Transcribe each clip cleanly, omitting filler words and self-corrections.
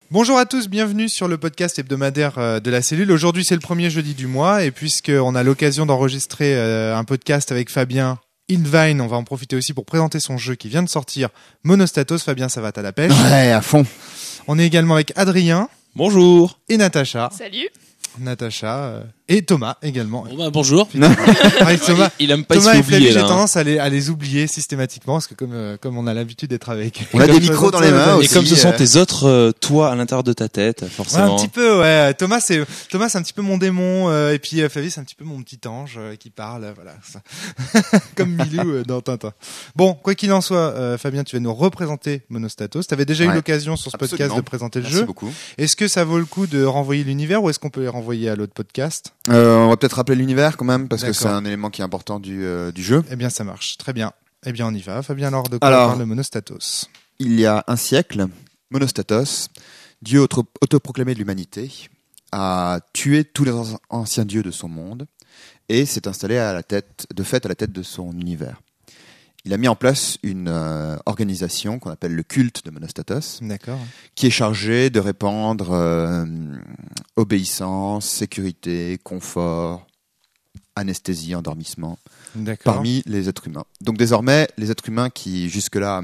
Bonjour à tous, bienvenue sur le podcast hebdomadaire de la cellule. Aujourd'hui, c'est le premier jeudi du mois et puisqu'on a l'occasion d'enregistrer un podcast avec Fabien Invine, on va en profiter aussi pour présenter son jeu qui vient de sortir, Monostatos. Fabien, ça va, t'as la pêche? Ouais, à fond. On est également avec Adrien. Bonjour. Et Natacha. Salut. Natacha et Thomas également. Bonjour. Avec Thomas, il aime pas Thomas se et Flavie, oublier j'ai là. tendance à les oublier systématiquement parce que comme on a l'habitude d'être avec. On a des micros dans les mains Et aussi. comme ce sont tes autres toi à l'intérieur de ta tête, Ouais, forcément. un petit peu, ouais. Thomas, c'est un petit peu mon démon, et puis Flavie, c'est un petit peu mon petit ange qui parle, voilà. Ça. Comme Milou dans Tintin. Bon, quoi qu'il en soit, Fabien, tu vas nous représenter Monostatos. T'avais déjà eu l'occasion sur ce podcast Absolument. de présenter le Merci jeu. beaucoup. Est-ce que ça vaut le coup de renvoyer l'univers ou est-ce qu'on peut les renvoyer à l'autre podcast? On va peut-être rappeler l'univers quand même parce que D'accord. c'est un élément qui est important du jeu. Eh bien, ça marche. Très bien. Eh bien, on y va. Fabien, alors de quoi Alors, parle Monostatos? Il y a un siècle, Monostatos, dieu autoproclamé de l'humanité, a tué tous les anciens dieux de son monde et s'est installé à la tête de son univers. Il a mis en place une organisation qu'on appelle le culte de Monostatos, D'accord. qui est chargé de répandre obéissance, sécurité, confort, anesthésie, endormissement D'accord. parmi les êtres humains. Donc désormais, les êtres humains qui jusque-là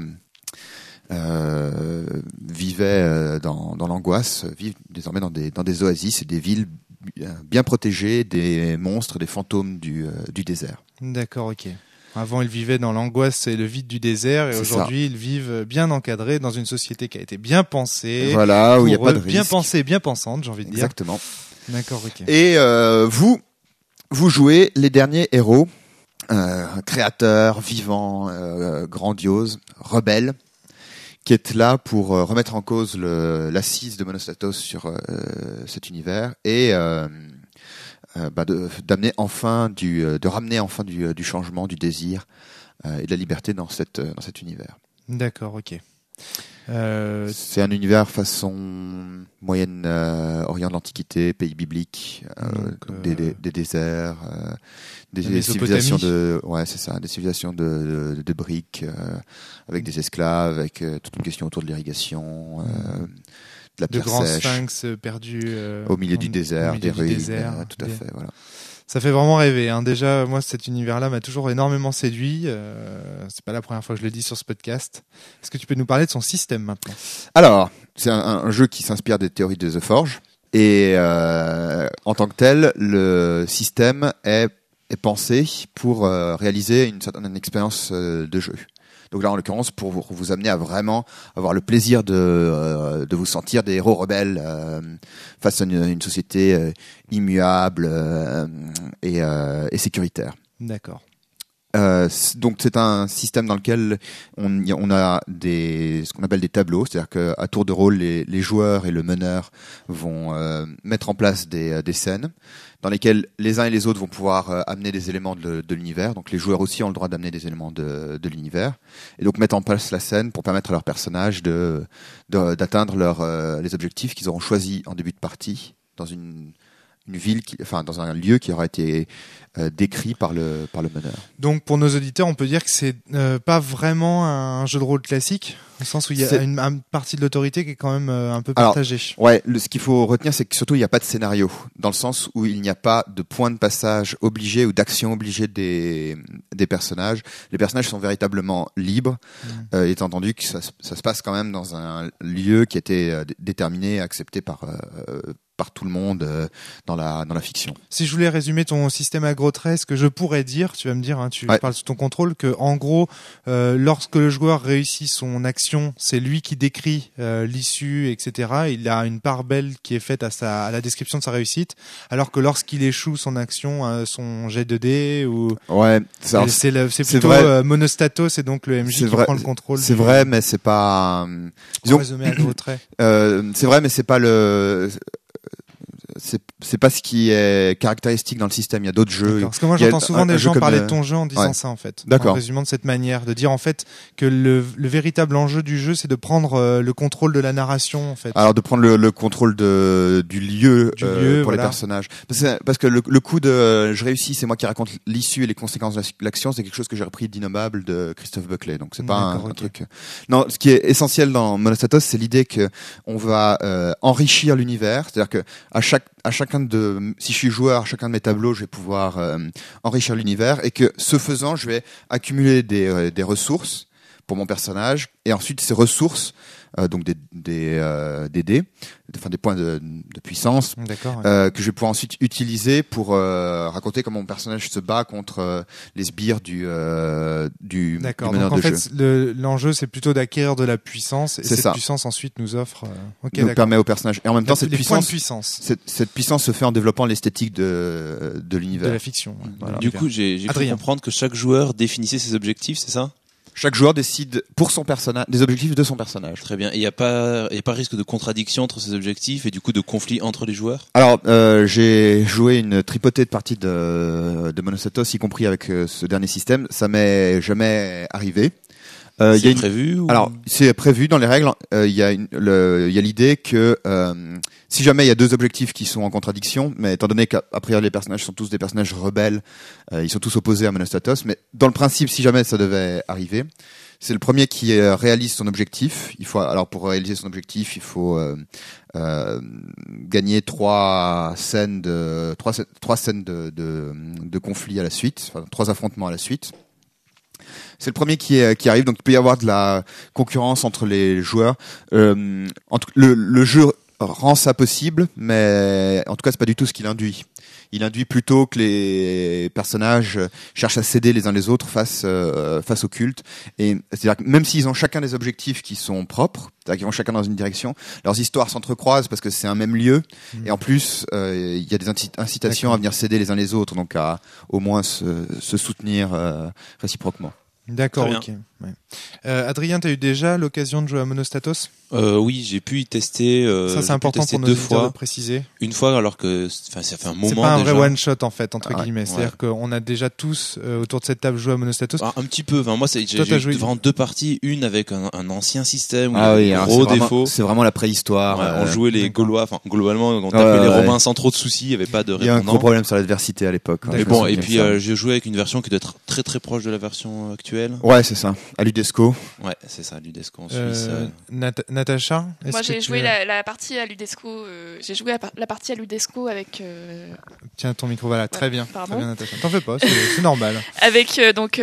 vivaient dans l'angoisse vivent désormais dans des oasis et des villes bien protégées des monstres, des fantômes du désert. D'accord, ok. Avant, ils vivaient dans l'angoisse et le vide du désert, et C'est aujourd'hui, ils vivent bien encadrés dans une société qui a été bien pensée. Voilà, où il n'y a pour pas eux, de risque. bien pensée, bien pensante, j'ai envie de dire. Exactement. D'accord, ok. Et vous jouez les derniers héros, créateurs, vivants, grandioses, rebelles, qui êtes là pour remettre en cause l'assise de Monostatos sur cet univers et de ramener enfin du changement, du désir et de la liberté dans cet univers. D'accord, ok. C'est un univers façon Moyen-Orient de l'Antiquité, pays biblique, des déserts, des civilisations des civilisations de briques, avec des esclaves, avec toute une question autour de l'irrigation, de la de pierre grands sèche, sphinx perdus au milieu du désert, des ruines, tout à Des- fait, voilà. Ça fait vraiment rêver. Hein. Déjà, moi, cet univers-là m'a toujours énormément séduit. C'est pas la première fois que je le dis sur ce podcast. Est-ce que tu peux nous parler de son système maintenant? Alors, c'est un jeu qui s'inspire des théories de The Forge et en tant que tel, le système est pensé pour réaliser une certaine expérience de jeu. Donc là, en l'occurrence, pour vous amener à vraiment avoir le plaisir de vous sentir des héros rebelles face à une société immuable et sécuritaire. D'accord. Donc c'est un système dans lequel on a ce qu'on appelle des tableaux, c'est-à-dire qu'à tour de rôle, les joueurs et le meneur vont mettre en place des scènes dans lesquelles les uns et les autres vont pouvoir amener des éléments de l'univers. Donc les joueurs aussi ont le droit d'amener des éléments de l'univers et donc mettre en place la scène pour permettre à leurs personnages d'atteindre les objectifs qu'ils auront choisis en début de partie dans une ville, dans un lieu qui aura été décrit par le meneur. Donc, pour nos auditeurs, on peut dire que c'est pas vraiment un jeu de rôle classique, au sens où il y a une partie de l'autorité qui est quand même un peu partagée. Ouais, ce qu'il faut retenir, c'est que surtout il n'y a pas de scénario, dans le sens où il n'y a pas de point de passage obligé ou d'action obligée des personnages. Les personnages sont véritablement libres, étant entendu que ça se passe quand même dans un lieu qui a été déterminé, accepté par tout le monde dans la fiction. Si je voulais résumer ton système à gros traits, ce que je pourrais dire, tu vas me dire, hein, tu parles sous ton contrôle, que en gros, lorsque le joueur réussit son action, c'est lui qui décrit l'issue, etc. Il a une part belle qui est faite à la description de sa réussite, alors que lorsqu'il échoue son action, son jet de dés, ou c'est plutôt Monostatos et donc le MJ qui prend le contrôle. C'est vrai, mais c'est pas. Disons, résumé à gros traits. C'est vrai, mais c'est pas c'est pas ce qui est caractéristique dans le système. Il y a d'autres jeux. Parce que moi, j'entends souvent des gens parler de ton jeu en disant ça, en fait. D'accord. En résumant de cette manière, de dire en fait que le véritable enjeu du jeu, c'est de prendre le contrôle de la narration, en fait. Alors de prendre le contrôle du lieu pour les personnages. Parce que le coup de je réussis, c'est moi qui raconte l'issue et les conséquences de l'action, c'est quelque chose que j'ai repris d'Innommable de Christophe Buckley. Donc c'est pas un truc. Non, ce qui est essentiel dans Monostatos, c'est l'idée que on va enrichir l'univers, c'est-à-dire que à chacun si je suis joueur, à chacun de mes tableaux, je vais pouvoir enrichir l'univers, et que ce faisant, je vais accumuler des ressources pour mon personnage, et ensuite ces ressources, donc des dés, enfin des points de puissance, que je vais pouvoir ensuite utiliser pour raconter comment mon personnage se bat contre les sbires du meneur donc de jeu. En fait, l'enjeu, c'est plutôt d'acquérir de la puissance, et cette puissance ensuite nous offre nous permet au personnage. Et en même temps, cette puissance se fait en développant l'esthétique de l'univers, de la fiction. Voilà. Du coup, j'ai cru comprendre que chaque joueur définissait ses objectifs, c'est ça? Chaque joueur décide pour son personnage des objectifs de son personnage. Très bien. Et il y a pas risque de contradiction entre ces objectifs et du coup de conflit entre les joueurs? Alors, j'ai joué une tripotée de parties de Monostatos, y compris avec ce dernier système. Ça m'est jamais arrivé. C'est prévu Alors, c'est prévu dans les règles. Il y a l'idée que si jamais il y a deux objectifs qui sont en contradiction, mais étant donné qu'à priori les personnages sont tous des personnages rebelles, ils sont tous opposés à Monostatos, mais dans le principe, si jamais ça devait arriver, c'est le premier qui réalise son objectif. Alors pour réaliser son objectif, il faut gagner trois scènes de conflit à la suite, enfin 3 affrontements à la suite. C'est le premier qui arrive, donc il peut y avoir de la concurrence entre les joueurs. Le jeu rend ça possible, mais en tout cas c'est pas du tout ce qu'il induit. Il induit plutôt que les personnages cherchent à s'aider les uns les autres face au culte. Et c'est-à-dire que même s'ils ont chacun des objectifs qui sont propres, c'est-à-dire qu'ils vont chacun dans une direction, leurs histoires s'entrecroisent parce que c'est un même lieu. Et en plus, il y a des incitations à venir s'aider les uns les autres, donc à au moins se soutenir réciproquement. D'accord, ok. Ouais. Adrien, t'as eu déjà l'occasion de jouer à Monostatos? Oui, j'ai pu y tester. Ça, c'est important pour nos auditeurs de préciser. Une fois, alors que, ça fait un moment. C'est pas un déjà. vrai one shot en fait, entre guillemets. C'est-à-dire qu'on a déjà tous autour de cette table joué à Monostatos. Un petit peu. Enfin, moi, j'ai eu vraiment 2 parties, une avec un ancien système où il y a gros défaut. C'est vraiment la préhistoire. On jouait les Gaulois. Enfin, globalement, on tapait les Romains sans trop de soucis. Il y avait pas de répondant. Il y a un gros problème sur l'adversité à l'époque. Mais bon, et puis j'ai joué avec une version qui doit être très très proche de la version actuelle. Ouais, c'est ça. À Ludesco. Ouais, c'est ça, Ludesco en Suisse. Natacha, moi j'ai joué la partie à Ludesco. J'ai joué la partie à Ludesco avec. Tiens ton micro, voilà, très bien. Très bien, Natacha. T'en fais pas, c'est normal. Avec donc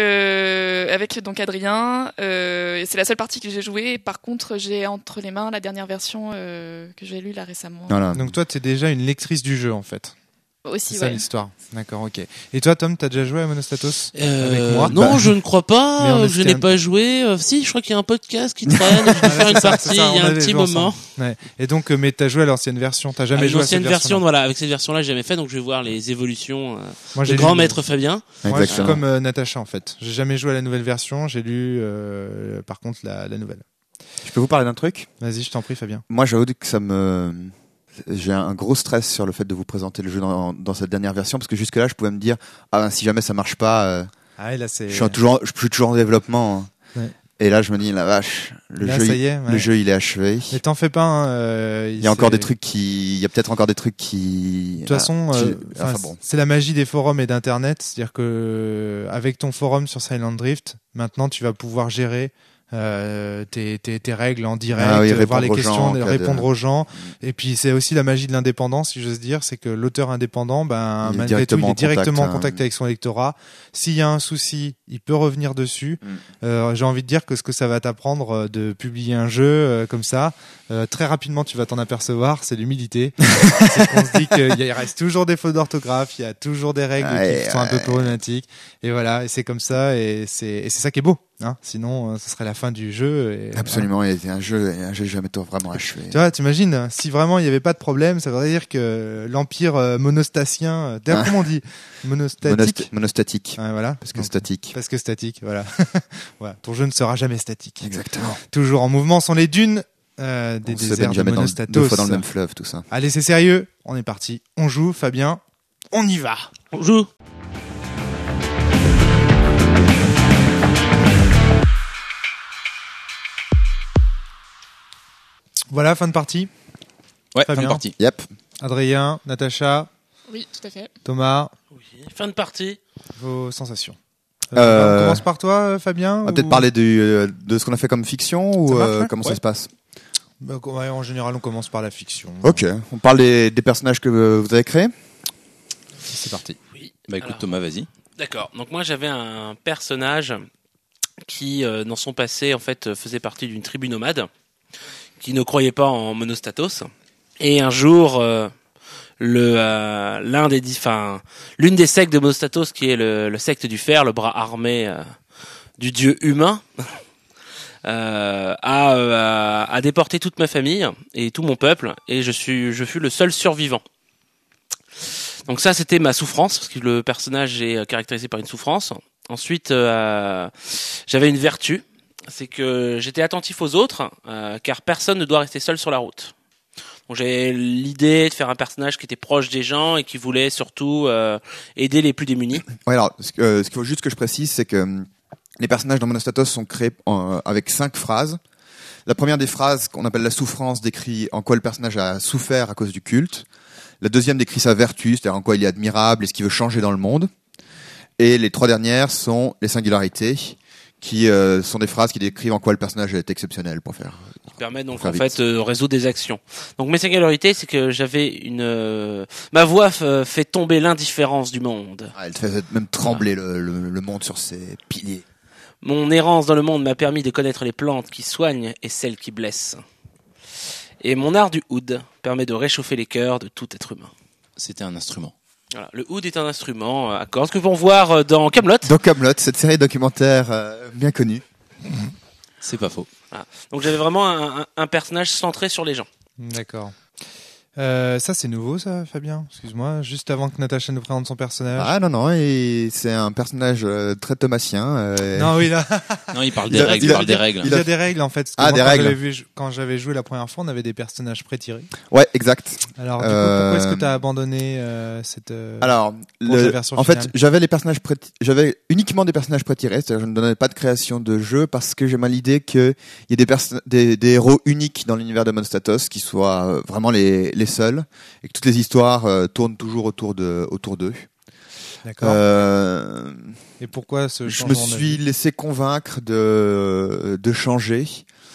Adrien. C'est la seule partie que j'ai jouée. Par contre, j'ai entre les mains la dernière version que j'ai lue là récemment. Voilà. Donc toi, t'es déjà une lectrice du jeu en fait. Aussi, c'est ça l'histoire. D'accord, ok. Et toi, Tom, t'as déjà joué à Monostatos avec moi? Non, je ne crois pas. Je n'ai pas joué. Si, je crois qu'il y a un podcast qui traîne. Je vais faire une partie il y a un petit moment. Ouais. Et donc, mais t'as joué à l'ancienne version. T'as jamais joué à cette version? Voilà, avec cette version-là, j'ai jamais fait. Donc, je vais voir les évolutions. Moi, j'ai grand maître Fabien. Moi, je suis comme Natacha en fait. J'ai jamais joué à la nouvelle version. J'ai lu, par contre, la nouvelle. Je peux vous parler d'un truc? Vas-y, je t'en prie, Fabien. Moi, j'avoue que j'ai un gros stress sur le fait de vous présenter le jeu dans cette dernière version, parce que jusque là je pouvais me dire si jamais ça marche pas, là, je suis toujours en développement. Ouais. Et là je me dis la vache, le jeu il est achevé. Mais t'en fais pas. Il y a encore des trucs il y a peut-être encore des trucs qui. De toute façon, c'est la magie des forums et d'internet, c'est-à-dire que avec ton forum sur Silent Drift, maintenant tu vas pouvoir gérer tes règles en direct, voir les questions, répondre aux gens. Et puis c'est aussi la magie de l'indépendance, si j'ose dire, c'est que l'auteur indépendant, malgré tout, il est directement en contact avec son lectorat. S'il y a un souci, il peut revenir dessus. J'ai envie de dire que ce que ça va t'apprendre de publier un jeu comme ça, très rapidement tu vas t'en apercevoir, c'est l'humilité. C'est qu'on se dit qu'il reste toujours des fautes d'orthographe, il y a toujours des règles qui sont un peu problématiques. Et voilà, et c'est comme ça, et c'est ça qui est beau. Sinon, ce serait la fin du jeu. Absolument, et un jeu jamais vraiment achevé. Tu vois, t'imagines, si vraiment il n'y avait pas de problème, ça voudrait dire que l'empire monostatien, d'ailleurs, comment on dit? Monostatique. Voilà. Parce que statique. Parce que statique, voilà. Voilà. Ton jeu ne sera jamais statique. Exactement. Toujours en mouvement sont les dunes des On se déserts baigne de jamais Monostatos. 2 fois dans le même fleuve, tout ça. Allez, c'est sérieux. On est parti. On joue, Fabien. On y va. On joue. Voilà, fin de partie. Ouais, Fabien. fin de partie. Yep. Adrien, Natacha, Oui, tout à fait. Thomas, Oui. Fin de partie. vos sensations. On Euh, commence par toi, Fabien. On va peut-être parler de ce qu'on a fait comme fiction ou Ça marche, ouais. comment ça Ouais. se passe. Ouais, en général, on commence par la fiction. Ok. On parle des personnages que vous avez créés. C'est parti. Oui. Bah écoute Alors, Thomas, vas-y. D'accord. Donc moi j'avais un personnage qui dans son passé en fait faisait partie d'une tribu nomade qui ne croyait pas en Monostatos et un jour l'une des sectes de Monostatos qui est le secte du fer, le bras armé du dieu humain a déporté toute ma famille et tout mon peuple et je fus le seul survivant. Donc ça, c'était ma souffrance, parce que le personnage est caractérisé par une souffrance. Ensuite, j'avais une vertu, c'est que j'étais attentif aux autres, car personne ne doit rester seul sur la route. Donc j'ai l'idée de faire un personnage qui était proche des gens et qui voulait surtout aider les plus démunis. Ouais, alors, ce qu'il faut juste que je précise, c'est que les personnages dans Monostatos sont créés avec 5 phrases. La première des phrases, qu'on appelle la souffrance, décrit en quoi le personnage a souffert à cause du culte. La deuxième décrit sa vertu, c'est-à-dire en quoi il est admirable et ce qu'il veut changer dans le monde. Et les 3 dernières sont les singularités, qui sont des phrases qui décrivent en quoi le personnage est exceptionnel pour faire. Qui permet donc Faire en vite. fait de résoudre des actions. Donc mes singularités, c'est que j'avais ma voix fait tomber l'indifférence du monde. Ah, elle te fait même trembler le monde sur ses piliers. Mon errance dans le monde m'a permis de connaître les plantes qui soignent et celles qui blessent. Et mon art du oud permet de réchauffer les cœurs de tout être humain. C'était un instrument. Voilà. Le oud est un instrument à cordes que vont voir dans Kaamelott. Dans Kaamelott, cette série documentaire bien connue. C'est pas faux. Voilà. Donc j'avais vraiment un personnage centré sur les gens. D'accord. Ça, c'est nouveau, ça, Fabien. Excuse-moi. Juste avant que Natacha nous présente son personnage. Ah non, et c'est un personnage très thomasien. Non, oui, là. Non, il parle Il des a- règles. il Il a- parle des règles. Il y a des règles, en fait. Ah, des règles. Quand j'avais joué la première fois, on avait des personnages pré-tirés. Ouais, exact. Alors, du coup, pourquoi est-ce que tu as abandonné cette. Alors, pour la version en fait, finale. j'avais uniquement des personnages pré-tirés, c'est-à-dire je ne donnais pas de création de jeu parce que j'ai mal l'idée qu'il y ait des héros uniques dans l'univers de Monostatos qui soient vraiment les seuls et que toutes les histoires tournent toujours autour d'eux. D'accord. Euh, Et pourquoi ce je me changement suis d'avis laissé convaincre de changer.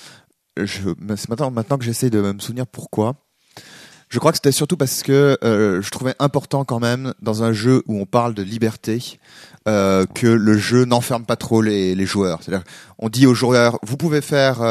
C'est maintenant que j'essaie de me souvenir pourquoi. Je crois que c'était surtout parce que je trouvais important quand même dans un jeu où on parle de liberté que le jeu n'enferme pas trop les joueurs. C'est-à-dire, on dit aux joueurs, vous pouvez faire,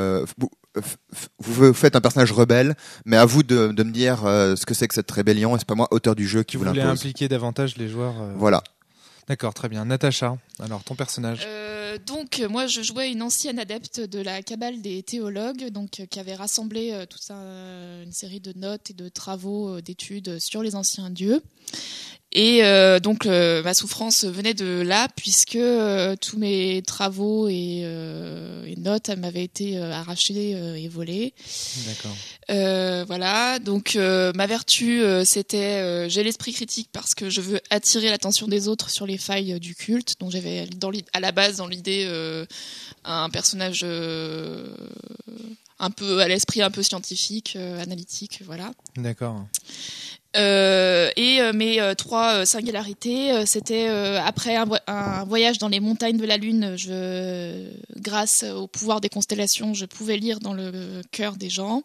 vous faites un personnage rebelle, mais à vous de me dire ce que c'est que cette rébellion. Et c'est pas moi, auteur du jeu, qui Tu vous voulais l'impose. impliquer davantage les joueurs. Voilà. D'accord, très bien. Natacha, alors ton personnage. Donc moi je jouais une ancienne adepte de la cabale des théologues, donc qui avait rassemblé une série de notes et de travaux d'études sur les anciens dieux. Et donc ma souffrance venait de là puisque tous mes travaux et notes m'avaient été arrachés et volés. D'accord. Voilà, donc ma vertu c'était j'ai l'esprit critique parce que je veux attirer l'attention des autres sur les failles du culte. Donc j'avais à la base dans l'idée un personnage un peu à l'esprit un peu scientifique, analytique, voilà. D'accord. Et mes 3 singularités, c'était après un voyage dans les montagnes de la Lune, grâce au pouvoir des constellations, je pouvais lire dans le cœur des gens.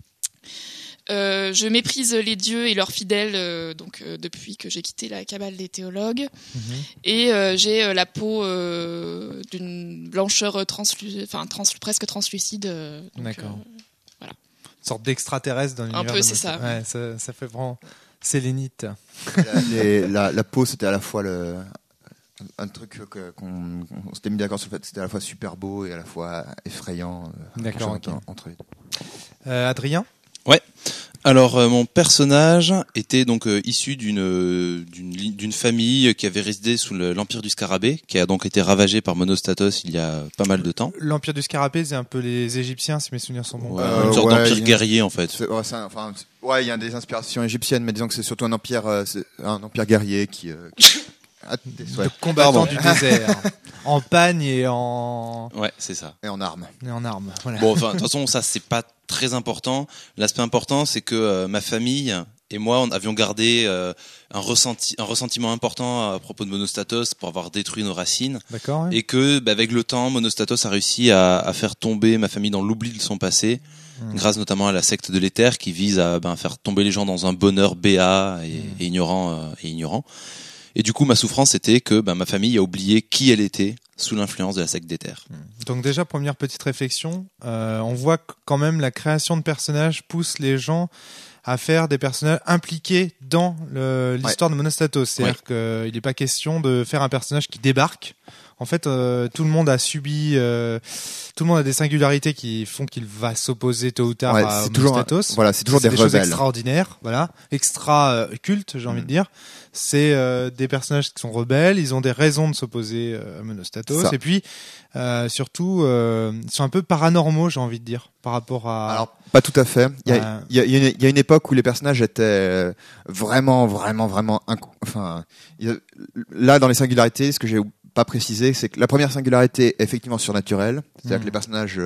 Je méprise les dieux et leurs fidèles depuis que j'ai quitté la cabale des théologues. Et j'ai la peau d'une blancheur presque translucide. D'accord. Une sorte d'extraterrestre dans l'univers. Un peu, de c'est ça. Ouais, ça fait vraiment sélénite. La peau, c'était à la fois un truc qu'on s'était mis d'accord sur le fait que c'était à la fois super beau et à la fois effrayant. D'accord, quelque chose ok. entre les deux. Adrien. Alors mon personnage était donc issu d'une famille qui avait résidé sous l'empire du Scarabée, qui a donc été ravagé par Monostatos il y a pas mal de temps. L'empire du Scarabée, c'est un peu les Égyptiens, si mes souvenirs sont bons. Une sorte d'empire guerrier en fait. Il y a des inspirations égyptiennes, mais disons que c'est surtout un empire guerrier qui de combattants du désert, en pagne et en c'est ça. Et en armes. Voilà. Bon, enfin, de toute façon, ça c'est pas très important. L'aspect important, c'est que ma famille et moi, on avions gardé un ressentiment important à propos de Monostatos pour avoir détruit nos racines. D'accord. Ouais. Et que, avec le temps, Monostatos a réussi à faire tomber ma famille dans l'oubli de son passé, grâce notamment à la secte de l'éther qui vise à faire tomber les gens dans un bonheur béat et ignorant. Et du coup, ma souffrance, c'était que ma famille a oublié qui elle était sous l'influence de la secte d'éther. Donc déjà, première petite réflexion, on voit quand même la création de personnages pousse les gens à faire des personnages impliqués dans l'histoire de Monostatos. C'est-à-dire qu'il n'est pas question de faire un personnage qui débarque. En fait, tout le monde a subi, tout le monde a des singularités qui font qu'il va s'opposer tôt ou tard à Monostatos. C'est toujours des choses rebelles. Extraordinaires, extra cultes, j'ai envie de dire. C'est des personnages qui sont rebelles, ils ont des raisons de s'opposer à Monostatos, et puis surtout, ils sont un peu paranormaux, j'ai envie de dire, par rapport à. Alors, pas tout à fait. Il y a une époque où les personnages étaient vraiment. Là, dans les singularités, ce que j'ai pas précisé, c'est que la première singularité est effectivement surnaturelle, c'est-à-dire que les personnages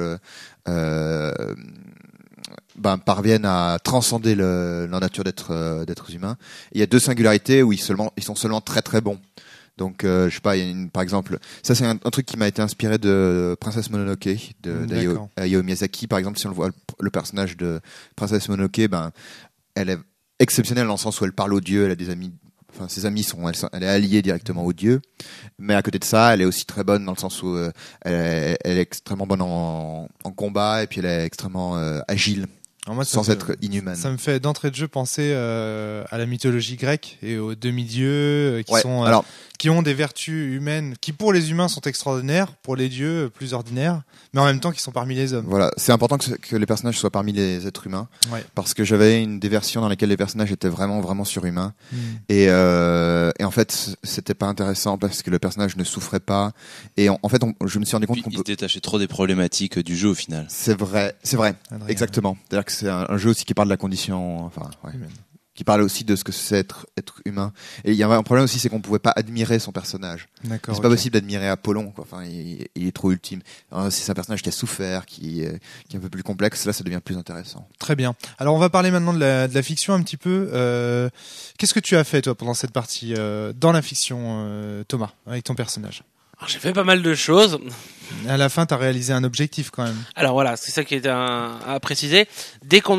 parviennent à transcender leur nature d'êtres humains. Et il y a deux singularités où ils sont seulement très très bons. Donc je sais pas, par exemple, ça c'est un truc qui m'a été inspiré de Princesse Mononoke de Hayao Miyazaki. Par exemple, si on le voit, le personnage de Princesse Mononoke, elle est exceptionnelle dans le sens où elle parle aux dieux, elle a des amis. Enfin, ses amis elle est alliée directement aux dieux, mais à côté de ça, elle est aussi très bonne dans le sens où elle est extrêmement bonne en combat, et puis elle est extrêmement agile. Alors moi, sans être inhumaine. Ça me fait d'entrée de jeu penser à la mythologie grecque et aux demi-dieux qui ont des vertus humaines qui pour les humains sont extraordinaires, pour les dieux plus ordinaires, mais en même temps qui sont parmi les hommes. Voilà, c'est important que les personnages soient parmi les êtres humains, parce que j'avais des versions dans lesquelles les personnages étaient vraiment vraiment surhumains, et en fait c'était pas intéressant parce que le personnage ne souffrait pas, et en fait je me suis rendu compte qu'on se détachait trop des problématiques du jeu au final. C'est vrai, Adrien, exactement. C'est-à-dire que c'est un jeu aussi qui parle de la condition, qui parle aussi de ce que c'est être humain. Et il y a un problème aussi, c'est qu'on pouvait pas admirer son personnage. D'accord. C'est pas possible d'admirer Apollon, quoi. Enfin, il est trop ultime. Alors, si c'est un personnage qui a souffert, qui est un peu plus complexe, là, ça devient plus intéressant. Très bien. Alors, on va parler maintenant de la fiction un petit peu. Qu'est-ce que tu as fait, toi, pendant cette partie, dans la fiction, Thomas, avec ton personnage? Alors, j'ai fait pas mal de choses. À la fin, tu as réalisé un objectif quand même. Alors voilà, c'est ça qui est à préciser. Dès qu'on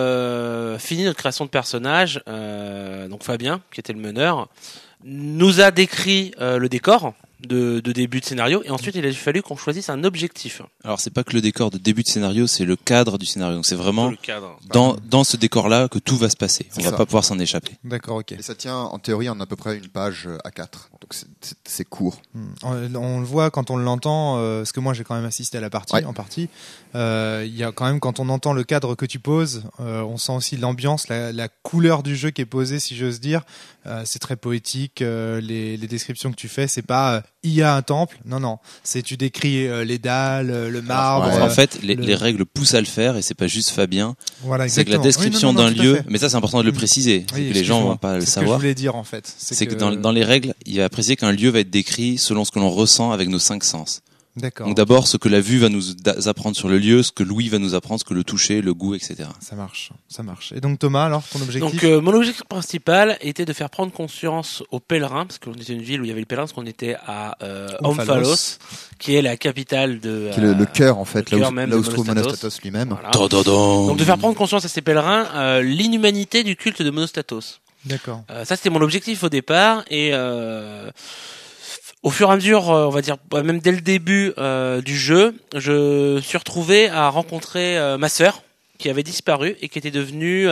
a fini notre création de personnage, donc Fabien, qui était le meneur, nous a décrit le décor de début de scénario, et ensuite il a fallu qu'on choisisse un objectif. Alors c'est pas que le décor de début de scénario, c'est le cadre du scénario. Donc c'est vraiment dans ce décor-là que tout va se passer. On va pas pouvoir s'en échapper. D'accord, ok. Et ça tient en théorie en à peu près une page A4. Donc c'est court. On le voit quand on l'entend, parce que moi j'ai quand même assisté à la partie, en partie. Il y a quand même, quand on entend le cadre que tu poses, on sent aussi l'ambiance, la couleur du jeu qui est posée, si j'ose dire. C'est très poétique. Les descriptions que tu fais, c'est pas il y a un temple. Non. C'est tu décris les dalles, le marbre. En fait, les règles poussent à le faire, et c'est pas juste Fabien. Voilà, c'est que la description d'un lieu, mais ça c'est important de le préciser, c'est que les gens vont pas le savoir. C'est ce que je voulais dire en fait. C'est que dans les règles, il va préciser qu'un lieu va être décrit selon ce que l'on ressent avec nos 5 sens. D'accord. Donc d'abord, ce que la vue va nous apprendre sur le lieu, ce que l'ouïe va nous apprendre, ce que le toucher, le goût, etc. Ça marche. Et donc Thomas, alors, ton objectif? Donc mon objectif principal était de faire prendre conscience aux pèlerins, parce qu'on était une ville où il y avait les pèlerins, parce qu'on était à Omphalos, qui est la capitale de... qui est le cœur en fait, là où se trouve Monostatos lui-même. Voilà. Donc de faire prendre conscience à ces pèlerins l'inhumanité du culte de Monostatos. D'accord. Ça c'était mon objectif au départ, et... au fur et à mesure, on va dire, même dès le début du jeu, je suis retrouvé à rencontrer ma sœur, qui avait disparu et qui était devenue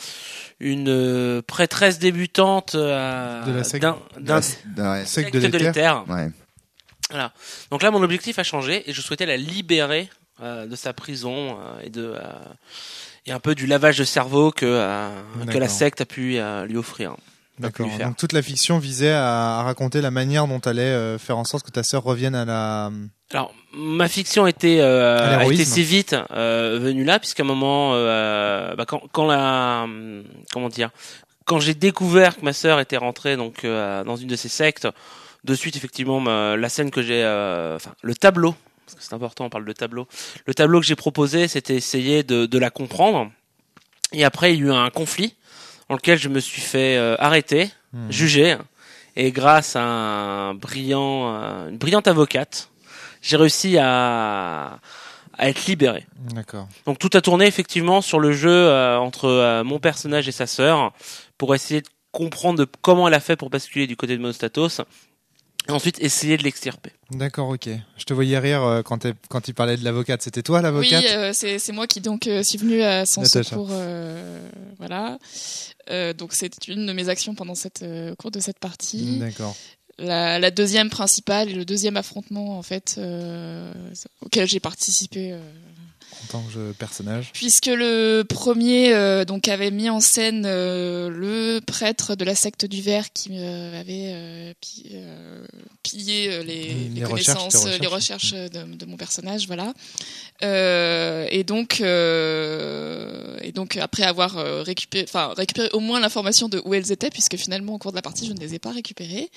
une prêtresse débutante d'un secte de l'éther. Ouais. Voilà. Donc là, mon objectif a changé et je souhaitais la libérer de sa prison et un peu du lavage de cerveau que la secte a pu lui offrir. D'accord. Donc toute la fiction visait à raconter la manière dont t'allais faire en sorte que ta sœur revienne à la. Alors ma fiction a été si vite venue là, puisqu'à un moment, quand j'ai découvert que ma sœur était rentrée donc dans une de ces sectes, de suite effectivement la scène que j'ai, le tableau, parce que c'est important, on parle de tableau. Le tableau que j'ai proposé, c'était essayer de la comprendre. Et après, il y a eu un conflit dans lequel je me suis fait arrêter, juger, et grâce à une brillante avocate, j'ai réussi à être libéré. D'accord. Donc tout a tourné effectivement sur le jeu entre mon personnage et sa sœur pour essayer de comprendre comment elle a fait pour basculer du côté de Monostatos. Et ensuite, essayer de l'extirper. D'accord, ok. Je te voyais rire quand il parlait de l'avocate. C'était toi l'avocate ? Oui, c'est moi qui donc suis venue à son secours. Voilà. Donc c'est une de mes actions pendant au cours de cette partie. D'accord. La deuxième principale et le deuxième affrontement en fait auquel j'ai participé. En tant que personnage. Puisque le premier donc avait mis en scène le prêtre de la secte du Ver qui avait pillé les connaissances, les recherches de mon personnage, voilà. Et donc après avoir récupéré au moins l'information de où elles étaient, puisque finalement au cours de la partie je ne les ai pas récupérées.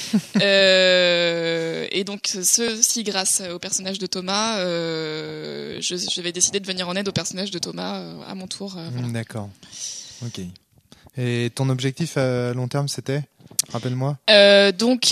Et donc ceci grâce au personnage de Thomas, je vais décider de venir en aide au personnage de Thomas à mon tour. Voilà. D'accord. Ok. Et ton objectif à long terme, c'était ? Rappelle-moi. Donc,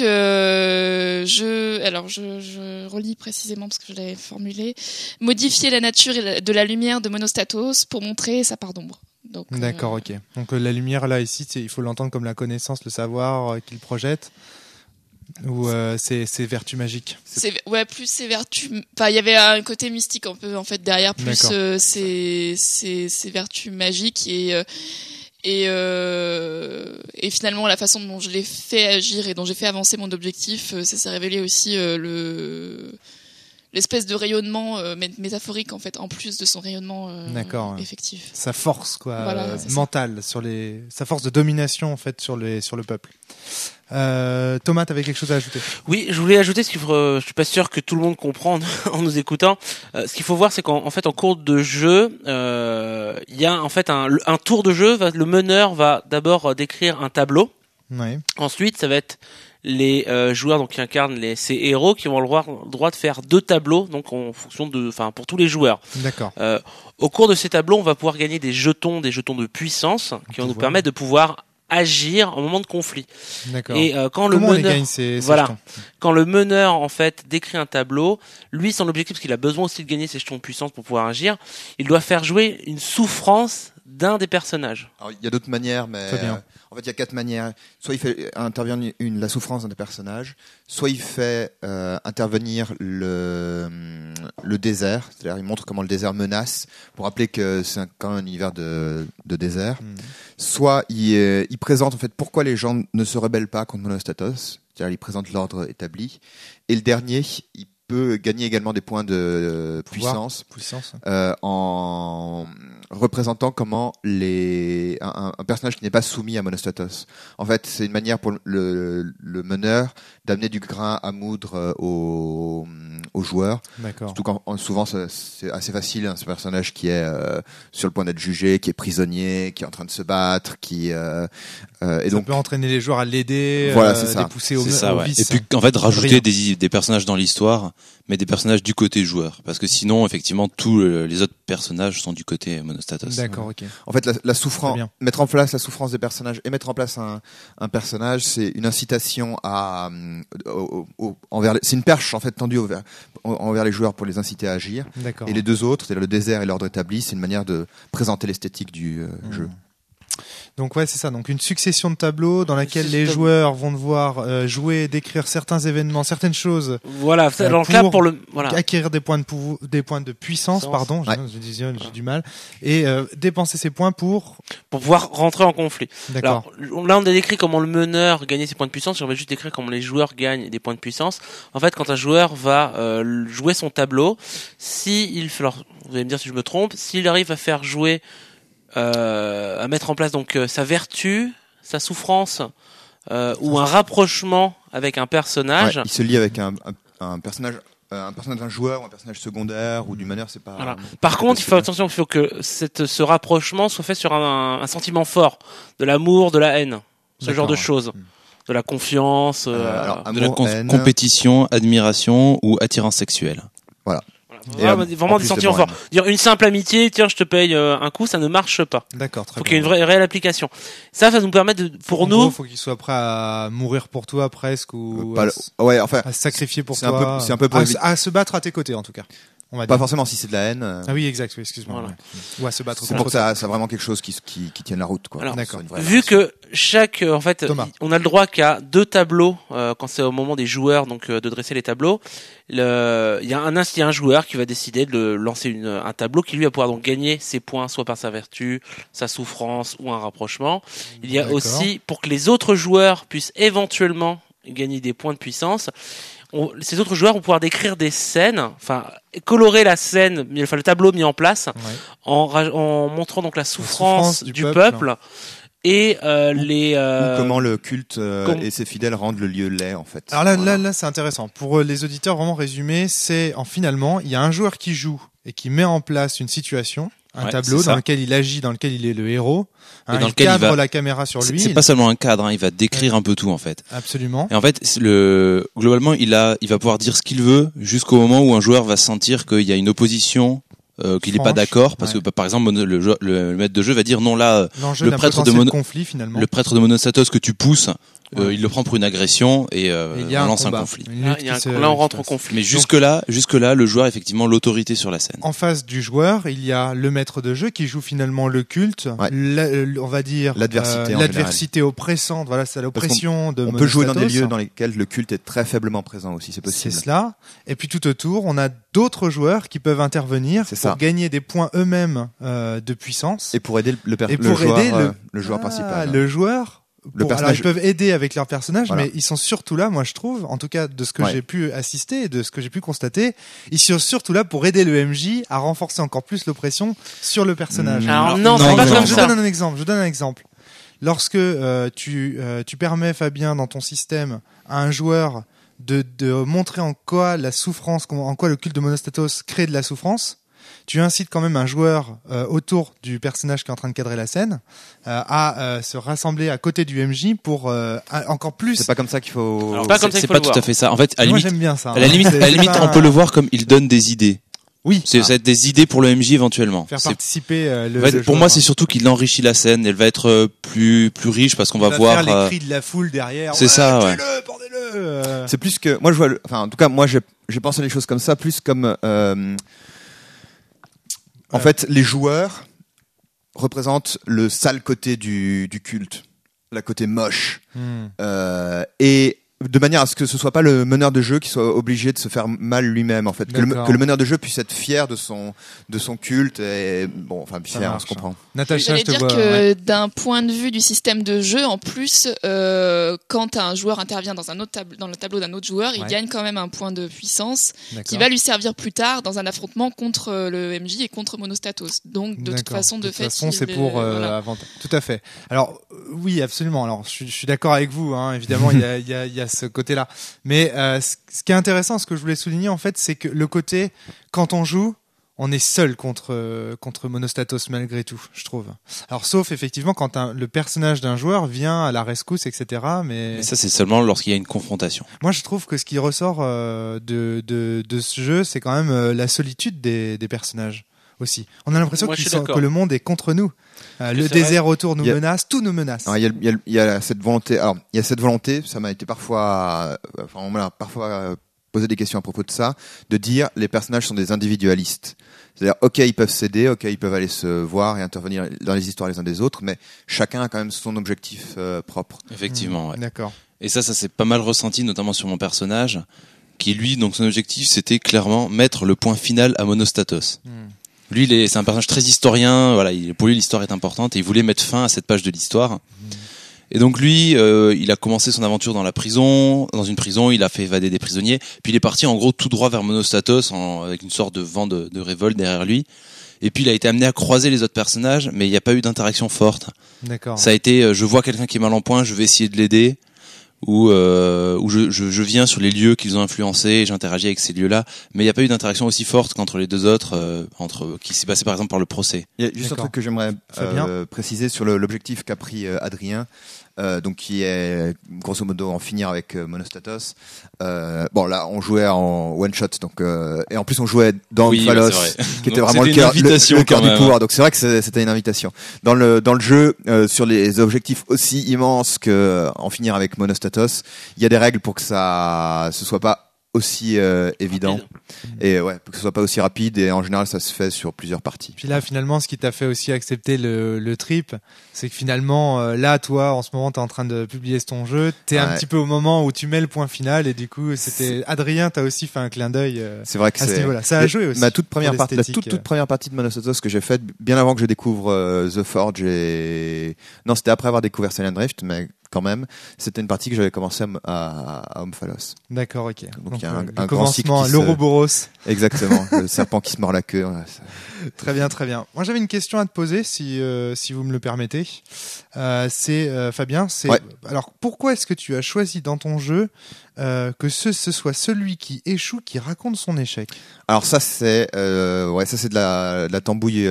je relis précisément parce que je l'avais formulé. Modifier la nature de la lumière de Monostatos pour montrer sa part d'ombre. Donc, d'accord, ok. Donc la lumière là ici, il faut l'entendre comme la connaissance, le savoir qu'il projette. Ou c'est vertus magiques. Plus c'est vertus. Enfin, il y avait un côté mystique un peu en fait derrière. Plus c'est vertus magiques et finalement la façon dont je l'ai fait agir et dont j'ai fait avancer mon objectif, ça s'est révélé aussi l'espèce de rayonnement métaphorique en fait, en plus de son rayonnement effectif. Sa force mentale sa force de domination en fait sur le peuple. Thomas, t'avais quelque chose à ajouter ? Oui, je voulais ajouter je suis pas sûr que tout le monde comprenne en nous écoutant. Ce qu'il faut voir, c'est qu'en fait, en cours de jeu, il y a en fait un tour de jeu. Le meneur va d'abord décrire un tableau. Ouais. Ensuite, ça va être les joueurs donc qui incarnent ces héros qui vont avoir le droit de faire 2 tableaux, donc en fonction pour tous les joueurs. D'accord. Au cours de ces tableaux, on va pouvoir gagner des jetons de puissance qui vont nous permettre de pouvoir agir au moment de conflit. D'accord. Et quand comment on les gagne ces jetons ? Quand le meneur en fait décrit un tableau, lui son objectif, parce qu'il a besoin aussi de gagner ses jetons de puissance pour pouvoir agir, il doit faire jouer une souffrance d'un des personnages. Alors il y a d'autres manières, mais en fait il y a 4 manières. Soit il fait intervenir la souffrance d'un des personnages, soit il fait intervenir le désert, c'est-à-dire il montre comment le désert menace pour rappeler que c'est quand même un univers de désert. Soit il présente en fait pourquoi les gens ne se rebellent pas contre Monostatos, c'est-à-dire il présente l'ordre établi. Et le dernier, il peut gagner également des points de puissance en représentant comment un personnage qui n'est pas soumis à Monostatos. En fait, c'est une manière pour le meneur d'amener du grain à moudre aux joueurs. D'accord. Surtout quand souvent c'est assez facile, ce personnage qui est sur le point d'être jugé, qui est prisonnier, qui est en train de se battre, et donc peut entraîner les joueurs à l'aider, les pousser au vice. Et puis en fait rajouter des personnages dans l'histoire, mais des personnages du côté joueur, parce que sinon effectivement tous les autres personnages sont du côté Monostatos. D'accord, ok. En fait, la souffrance, mettre en place la souffrance des personnages et mettre en place un personnage, c'est une incitation c'est une perche en fait tendue envers les joueurs pour les inciter à agir. D'accord. Et les 2 autres, c'est-à-dire le désert et l'ordre établi, c'est une manière de présenter l'esthétique du jeu. Donc ouais, c'est ça. Donc une succession de tableaux dans laquelle les joueurs vont devoir jouer, décrire certains événements, certaines choses. Voilà. Alors là, pour le acquérir des points de puissance, pardon. Ouais. J'ai du mal. Et dépenser ces points pour pouvoir rentrer en conflit. D'accord. Alors, là, on a décrit comment le meneur gagnait ses points de puissance. On va juste décrire comment les joueurs gagnent des points de puissance. En fait, quand un joueur va jouer son tableau, alors, vous allez me dire si je me trompe, s'il arrive à faire jouer, à mettre en place donc sa vertu, sa souffrance ou un rapprochement avec un personnage. Ouais, il se lie avec un personnage. Un personnage d'un joueur ou un personnage secondaire ou du meneur, c'est pas. Voilà. Par contre, il faut attention, il faut que ce rapprochement soit fait sur un sentiment fort, de l'amour, de la haine, genre de choses, de la confiance, alors, de la amour, haine. compétition, admiration ou attirance sexuelle. Voilà. Vraiment des sentiments forts. Dire une simple amitié, tiens, je te paye un coup, ça ne marche pas. D'accord, très faut bien. qu'il y ait une réelle application. Ça nous permet En gros, faut qu'il soit prêt à mourir pour toi presque ou à se sacrifier pour toi. C'est un peu pour à se battre à tes côtés en tout cas. On va pas dire. forcément si c'est de la haine. Ah oui, exact. Oui, excuse-moi. Voilà. Ouais. Ou à se battre. C'est pour que ça vraiment quelque chose qui tienne la route, quoi. Alors, d'accord. Vu que chaque, en fait, Thomas. on a le droit qu'à 2 tableaux quand c'est au moment des joueurs, donc de dresser les tableaux. Il y a un joueur qui va décider de lancer un tableau qui lui va pouvoir donc gagner ses points soit par sa vertu, sa souffrance ou un rapprochement. Il y a D'accord. aussi pour que les autres joueurs puissent éventuellement gagner des points de puissance. Ces autres joueurs vont pouvoir décrire des scènes, enfin colorer la scène, le tableau mis en place, en montrant donc la souffrance du peuple et ou comment le culte et ses fidèles rendent le lieu laid en fait. Alors là, c'est intéressant. Pour les auditeurs, vraiment résumé, c'est finalement, il y a un joueur qui joue et qui met en place une situation, un tableau dans lequel il agit, dans lequel il est le héros. Dans il lequel cadre la caméra sur lui. C'est pas seulement un cadre, il va décrire un peu tout en fait. Absolument. Et en fait, globalement, il va pouvoir dire ce qu'il veut jusqu'au moment où un joueur va sentir qu'il y a une opposition, qu'il n'est pas d'accord, parce que par exemple le maître de jeu va dire non là, le prêtre de conflit finalement. Le prêtre de Monostatos que tu pousses, il le prend pour une agression et on lance un conflit. Là, on rentre en conflit. Mais jusque là, le joueur a effectivement l'autorité sur la scène. En face du joueur, il y a le maître de jeu qui joue finalement le culte, on va dire l'adversité oppressante. Voilà, c'est l'oppression de Monostatos. On peut jouer dans des lieux dans lesquels le culte est très faiblement présent aussi, c'est possible. C'est cela. Et puis tout autour, on a d'autres joueurs qui peuvent intervenir pour gagner des points eux-mêmes de puissance. Et pour aider le joueur principal. Le joueur. Alors ils peuvent aider avec leur personnage, mais ils sont surtout là, moi je trouve, en tout cas de ce que j'ai pu assister et de ce que j'ai pu constater, ils sont surtout là pour aider le MJ à renforcer encore plus l'oppression sur le personnage. Alors non, c'est pas comme ça. Je donne un exemple. Lorsque tu permets, Fabien, dans ton système, à un joueur de montrer en quoi la souffrance, en quoi le culte de Monostatos crée de la souffrance, tu incites quand même un joueur autour du personnage qui est en train de cadrer la scène à se rassembler à côté du MJ pour encore plus. C'est pas comme ça qu'il faut. C'est pas tout à fait ça. En fait, moi j'aime bien ça. À la limite, on peut le voir comme il donne des idées. Oui. C'est des idées pour le MJ éventuellement. Faire participer le. En fait, pour moi, c'est surtout qu'il enrichit la scène. Elle va être plus riche parce qu'on va voir. Faire les cris de la foule derrière. C'est ça. Tuez-le, bordez-le. C'est plus que moi je vois. En tout cas, moi j'ai pensé les choses comme ça, plus comme. En fait, les joueurs représentent le sale côté du culte, la côté moche, et de manière à ce que ce soit pas le meneur de jeu qui soit obligé de se faire mal lui-même, en fait, que le meneur de jeu puisse être fier de son culte et fier, on se comprend. Natacha, je te vois. Que d'un point de vue du système de jeu, en plus, quand un joueur intervient dans le tableau d'un autre joueur, il gagne quand même un point de puissance qui va lui servir plus tard dans un affrontement contre le MJ et contre Monostatos. Donc de toute façon, c'est pour avantage. Tout à fait. Alors oui, absolument. Alors je suis d'accord avec vous. Évidemment, il y a ce côté-là. Mais ce qui est intéressant, ce que je voulais souligner en fait, c'est que le côté quand on joue, on est seul contre Monostatos malgré tout, je trouve. Alors sauf effectivement quand le personnage d'un joueur vient à la rescousse, etc. Mais ça c'est seulement lorsqu'il y a une confrontation. Moi je trouve que ce qui ressort de ce jeu, c'est quand même la solitude des personnages aussi. On a l'impression que le monde est contre nous. Le désert autour nous menace, tout nous menace. Il y a cette volonté. Alors, il y a cette volonté. Ça m'a été parfois poser des questions à propos de ça, de dire les personnages sont des individualistes. C'est-à-dire, ok, ils peuvent s'aider, ok, ils peuvent aller se voir et intervenir dans les histoires les uns des autres, mais chacun a quand même son objectif propre. Effectivement, ouais. D'accord. Et ça s'est pas mal ressenti, notamment sur mon personnage, qui lui, donc son objectif, c'était clairement mettre le point final à Monostatos. Lui, c'est un personnage très historien, voilà, pour lui l'histoire est importante et il voulait mettre fin à cette page de l'histoire. Et donc lui, il a commencé son aventure dans la prison, dans une prison, il a fait évader des prisonniers, puis il est parti en gros tout droit vers Monostatos avec une sorte de vent de révolte derrière lui. Et puis il a été amené à croiser les autres personnages, mais il n'y a pas eu d'interaction forte. D'accord. Ça a été, je vois quelqu'un qui est mal en point, je vais essayer de l'aider. Où je viens sur les lieux qu'ils ont influencés et j'interagis avec ces lieux-là, mais il n'y a pas eu d'interaction aussi forte qu'entre les deux autres, qui s'est passé par exemple par le procès. Il y a juste un truc que j'aimerais préciser sur l'objectif qu'a pris Adrien, donc qui est grosso modo en finir avec Monostatos. Bon là on jouait en one shot, donc et en plus on jouait dans Phalos, qui était vraiment le cœur du pouvoir. Donc c'est vrai que c'était une invitation. Dans le jeu, sur les objectifs aussi immenses que en finir avec Monostatos, il y a des règles pour que ce soit pas aussi évident et pour que ce soit pas aussi rapide, et en général ça se fait sur plusieurs parties. Puis là finalement ce qui t'a fait aussi accepter le trip, c'est que finalement là toi en ce moment t'es en train de publier ton jeu, t'es un petit peu au moment où tu mets le point final, et du coup c'était Adrien, t'as aussi fait un clin d'œil c'est vrai que à ce niveau-là. Ça a joué aussi. Ma toute première partie, la toute première partie de Monostatos que j'ai faite bien avant que je découvre The Forge, non c'était après avoir découvert Silent Rift, mais quand même, c'était une partie que j'avais commencé à Omphalos. D'accord, ok. Donc il y a un grand cycle l'Ouroboros. Exactement, le serpent qui se mord la queue. Très bien, très bien. Moi j'avais une question à te poser, si vous me le permettez. Fabien, alors pourquoi est-ce que tu as choisi dans ton jeu que ce soit celui qui échoue qui raconte son échec? Alors ça c'est de la tambouille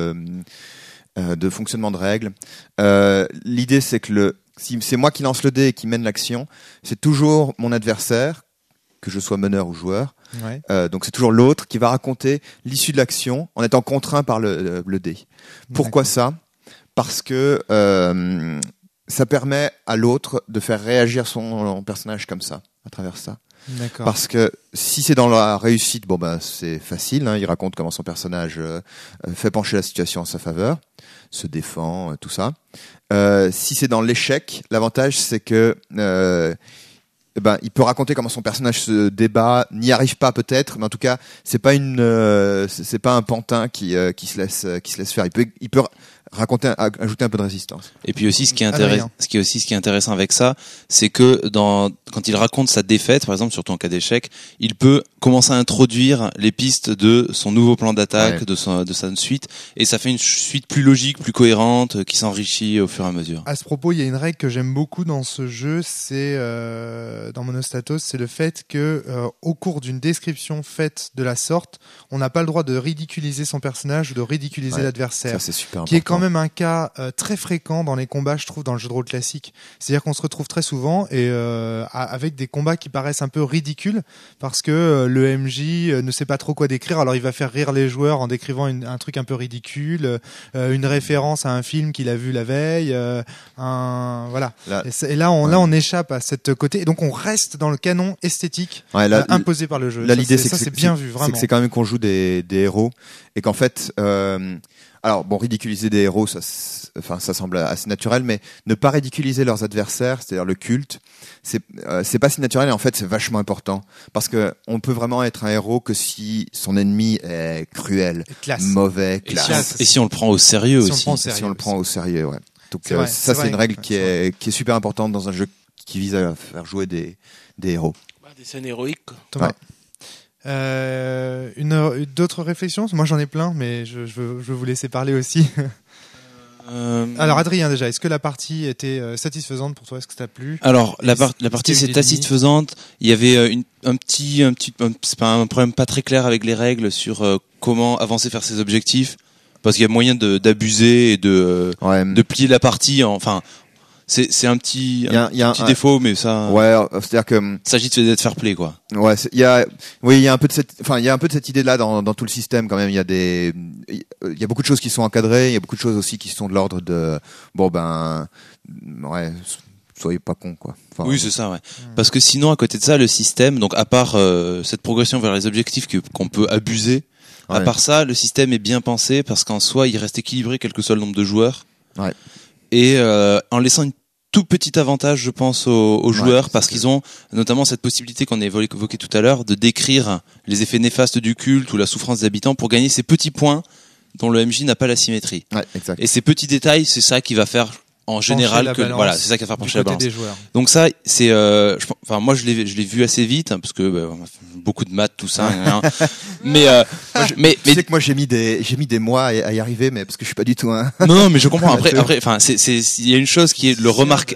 de fonctionnement de règles. L'idée c'est que si c'est moi qui lance le dé et qui mène l'action, c'est toujours mon adversaire, que je sois meneur ou joueur. Donc c'est toujours l'autre qui va raconter l'issue de l'action en étant contraint par le dé. Pourquoi ça ? Parce que ça permet à l'autre de faire réagir son personnage comme ça, à travers ça. D'accord. Parce que si c'est dans la réussite, c'est facile, il raconte comment son personnage fait pencher la situation en sa faveur, se défend, tout ça. Si c'est dans l'échec, l'avantage c'est que il peut raconter comment son personnage se débat, n'y arrive pas peut-être, mais en tout cas c'est pas un pantin qui se laisse faire. Il peut raconter, ajouter un peu de résistance. Et puis aussi ce qui est intéressant avec ça, c'est que quand il raconte sa défaite, par exemple sur ton cas d'échec, il peut commencer à introduire les pistes de son nouveau plan d'attaque, de sa suite, et ça fait une suite plus logique, plus cohérente, qui s'enrichit au fur et à mesure. À ce propos, il y a une règle que j'aime beaucoup dans ce jeu, c'est dans Monostatos, c'est le fait que au cours d'une description faite de la sorte, on n'a pas le droit de ridiculiser son personnage ou de ridiculiser l'adversaire. Ça c'est super important. Qui est quand même un cas très fréquent dans les combats, je trouve, dans le jeu de rôle classique. C'est-à-dire qu'on se retrouve très souvent avec des combats qui paraissent un peu ridicules parce que le MJ ne sait pas trop quoi décrire, alors il va faire rire les joueurs en décrivant un truc un peu ridicule, une référence à un film qu'il a vu la veille, voilà. Et là on échappe à cette côté, et donc on reste dans le canon esthétique imposé par le jeu. Là, l'idée c'est bien vu, vraiment. C'est quand même qu'on joue des héros, et qu'en fait alors ridiculiser des héros, ça semble assez naturel, mais ne pas ridiculiser leurs adversaires, c'est-à-dire le culte, c'est pas si naturel, et en fait c'est vachement important, parce que on peut vraiment être un héros que si son ennemi est cruel, mauvais, classe. Et si on le prend au sérieux aussi. Si on le prend au sérieux, ouais. Donc c'est une règle qui est super importante dans un jeu qui vise à faire jouer des héros. Des scènes héroïques. Thomas. D'autres réflexions? Moi j'en ai plein, mais je veux vous laisser parler aussi. Alors Adrien, déjà, est-ce que la partie était satisfaisante pour toi? Est-ce que ça t'a plu? Alors la partie c'est satisfaisante. Il y avait c'est pas un problème pas très clair avec les règles sur comment avancer vers ses objectifs, parce qu'il y a moyen d'abuser et de plier la partie. C'est un petit défaut, mais ça. Ouais, c'est-à-dire que. Il s'agit d'être fair play, quoi. Ouais, il y a un peu de cette idée-là dans tout le système, quand même. Il y a beaucoup de choses qui sont encadrées, il y a beaucoup de choses aussi qui sont de l'ordre de, soyez pas cons, quoi. Enfin, oui, c'est ça, ouais. Parce que sinon, à côté de ça, le système, donc à part cette progression vers les objectifs qu'on peut abuser, à part ça, le système est bien pensé parce qu'en soi, il reste équilibré quel que soit le nombre de joueurs. Ouais. Et en laissant une tout petit avantage, je pense, aux joueurs, parce qu'ils ont notamment cette possibilité qu'on a évoquée tout à l'heure de décrire les effets néfastes du culte ou la souffrance des habitants pour gagner ces petits points dont le MJ n'a pas la symétrie. Ouais, exact. Et ces petits détails, c'est ça qui va faire en général que voilà, c'est ça qui va faire pencher la balance. Donc ça, c'est enfin moi je l'ai vu assez vite hein, parce que beaucoup de maths tout ça mais tu sais que moi j'ai mis des mois à y arriver, mais parce que je suis pas du tout un non mais je comprends après enfin il y a une chose qui est le remarquer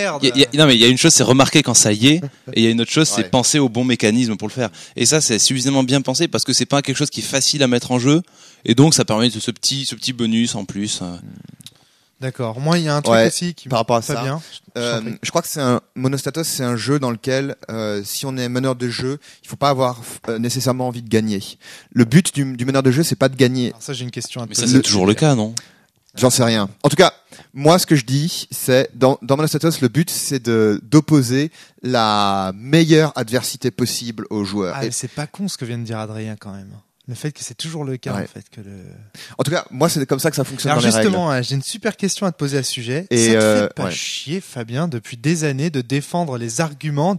non mais il y a une chose c'est remarquer quand ça y est, et il y a une autre chose c'est penser au bon mécanisme pour le faire, et ça c'est suffisamment bien pensé parce que c'est pas quelque chose qui est facile à mettre en jeu, et donc ça permet de ce petit bonus en plus. D'accord. Moi, il y a un truc aussi qui par rapport à ça. Bien. Je crois que Monostatos, c'est un jeu dans lequel, si on est meneur de jeu, il faut pas avoir nécessairement envie de gagner. Le but du meneur de jeu, c'est pas de gagner. Alors ça, j'ai une question à te poser. Mais ça, c'est toujours le cas, non? J'en sais rien. En tout cas, moi, ce que je dis, c'est dans Monostatos, le but, c'est d'opposer la meilleure adversité possible aux joueurs. Ah, mais c'est pas con ce que vient de dire Adrien quand même. Le fait que c'est toujours le cas, en fait, que En tout cas, moi, c'est comme ça que ça fonctionne. Alors dans les règles. justement, j'ai une super question à te poser à ce sujet. Et ça te fait pas chier, Fabien, depuis des années, de défendre les arguments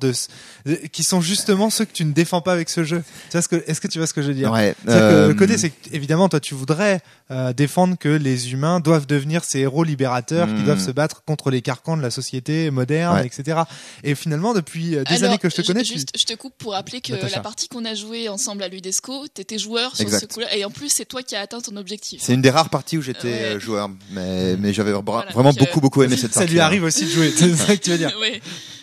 qui sont justement ceux que tu ne défends pas avec ce jeu. Est-ce que tu vois ce que je veux dire? Ouais. Que le côté, c'est que, évidemment, toi, tu voudrais défendre que les humains doivent devenir ces héros libérateurs qui doivent se battre contre les carcans de la société moderne, etc. Et finalement, depuis des années que je te connais, je te coupe pour rappeler que la partie qu'on a jouée ensemble à Ludesco, t'étais joueur sur ce coup-là, et en plus c'est toi qui as atteint ton objectif. C'est une des rares parties où j'étais joueur, mais j'avais vraiment beaucoup aimé cette partie. Ça lui arrive aussi de jouer, c'est ça que tu veux dire. Oui.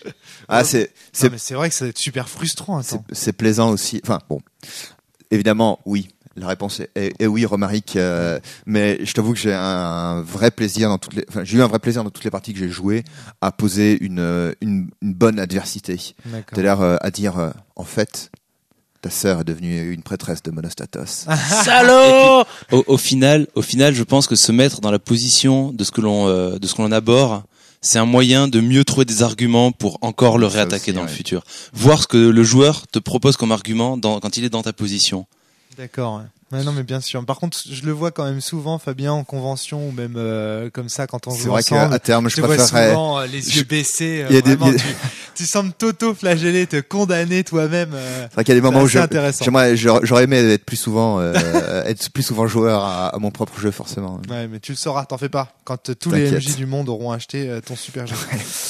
Ah, mais c'est vrai que ça va être super frustrant. C'est plaisant aussi. Enfin bon, évidemment oui. La réponse est oui, Romaric, mais je t'avoue que j'ai un vrai plaisir j'ai eu un vrai plaisir dans toutes les parties que j'ai jouées à poser une bonne adversité. C'est-à-dire à dire en fait, ta sœur est devenue une prêtresse de Monostatos. Salaud! Au final, je pense que se mettre dans la position de ce que l'on aborde, c'est un moyen de mieux trouver des arguments pour encore le réattaquer dans le futur. Voir ce que le joueur te propose comme argument quand il est dans ta position. D'accord. Ouais. Ouais, non, mais bien sûr. Par contre, je le vois quand même souvent, Fabien, en convention ou même comme ça quand on joue ensemble. C'est vrai qu'à terme, je préférerais. Vois souvent les yeux baissés. Vraiment, tu sembles t'auto-flageller, te condamner toi-même. C'est vrai qu'il y a des moments où j'aurais aimé être plus souvent joueur à mon propre jeu, forcément. Ouais, mais tu le sauras, t'en fais pas. Quand tous les MJ du monde auront acheté ton super jeu.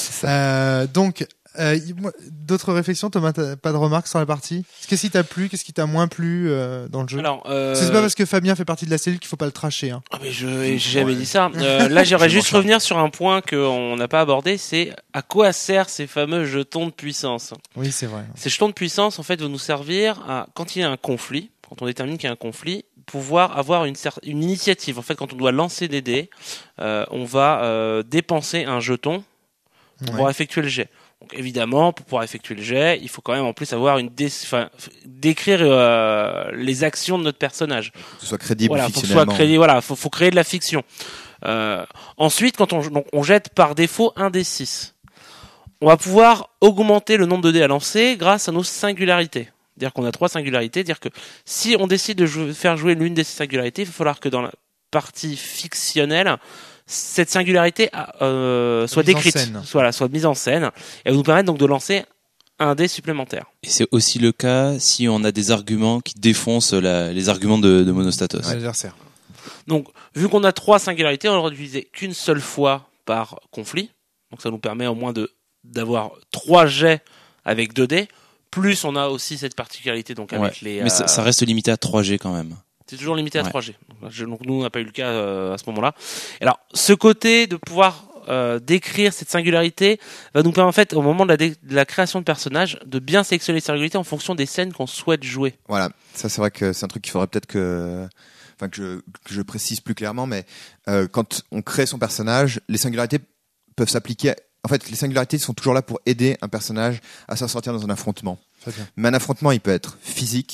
Donc. D'autres réflexions, Thomas? T'as pas de remarques sur la partie? Qu'est-ce qui t'a plu, qu'est-ce qui t'a moins plu dans le jeu? Alors, c'est pas parce que Fabien fait partie de la cellule qu'il faut pas le tracher. Hein. Ah mais j'ai jamais dit ça. Là, j'aimerais juste revenir sur un point qu'on n'a pas abordé, c'est à quoi servent ces fameux jetons de puissance? Oui, c'est vrai. Ces jetons de puissance, en fait, vont nous servir quand il y a un conflit, quand on détermine qu'il y a un conflit, pouvoir avoir une initiative. En fait, quand on doit lancer des dés, on va dépenser un jeton pour pouvoir effectuer le jet. Donc évidemment, pour pouvoir effectuer le jet, il faut quand même en plus avoir décrire les actions de notre personnage. Faut que ce soit crédible. Voilà, faut que ce soit crédible. Voilà, faut créer de la fiction. Ensuite, quand on jette par défaut un des 6, on va pouvoir augmenter le nombre de dés à lancer grâce à nos singularités. C'est-à-dire qu'on a 3 singularités. C'est-à-dire que si on décide de faire jouer l'une des singularités, il va falloir que dans la partie fictionnelle, cette singularité soit décrite, soit mise en scène, et va nous permettre donc de lancer un dé supplémentaire. Et c'est aussi le cas si on a des arguments qui défoncent les arguments de Monostatos. L'adversaire. Donc, vu qu'on a 3 singularités, on ne l'utiliser qu'une seule fois par conflit. Donc ça nous permet au moins d'avoir 3 jets avec 2 dés. Plus on a aussi cette particularité donc avec les. Mais ça reste limité à 3 G quand même. C'est toujours limité à 3G. Donc nous, on n'a pas eu le cas à ce moment-là. Alors, ce côté de pouvoir décrire cette singularité va nous permettre, en fait, au moment de la création de personnages, de bien sélectionner les singularités en fonction des scènes qu'on souhaite jouer. Voilà, ça c'est vrai que c'est un truc qu'il faudrait peut-être que je précise plus clairement, mais quand on crée son personnage, les singularités peuvent s'appliquer. En fait, les singularités sont toujours là pour aider un personnage à s'en sortir dans un affrontement. Mais un affrontement, il peut être physique,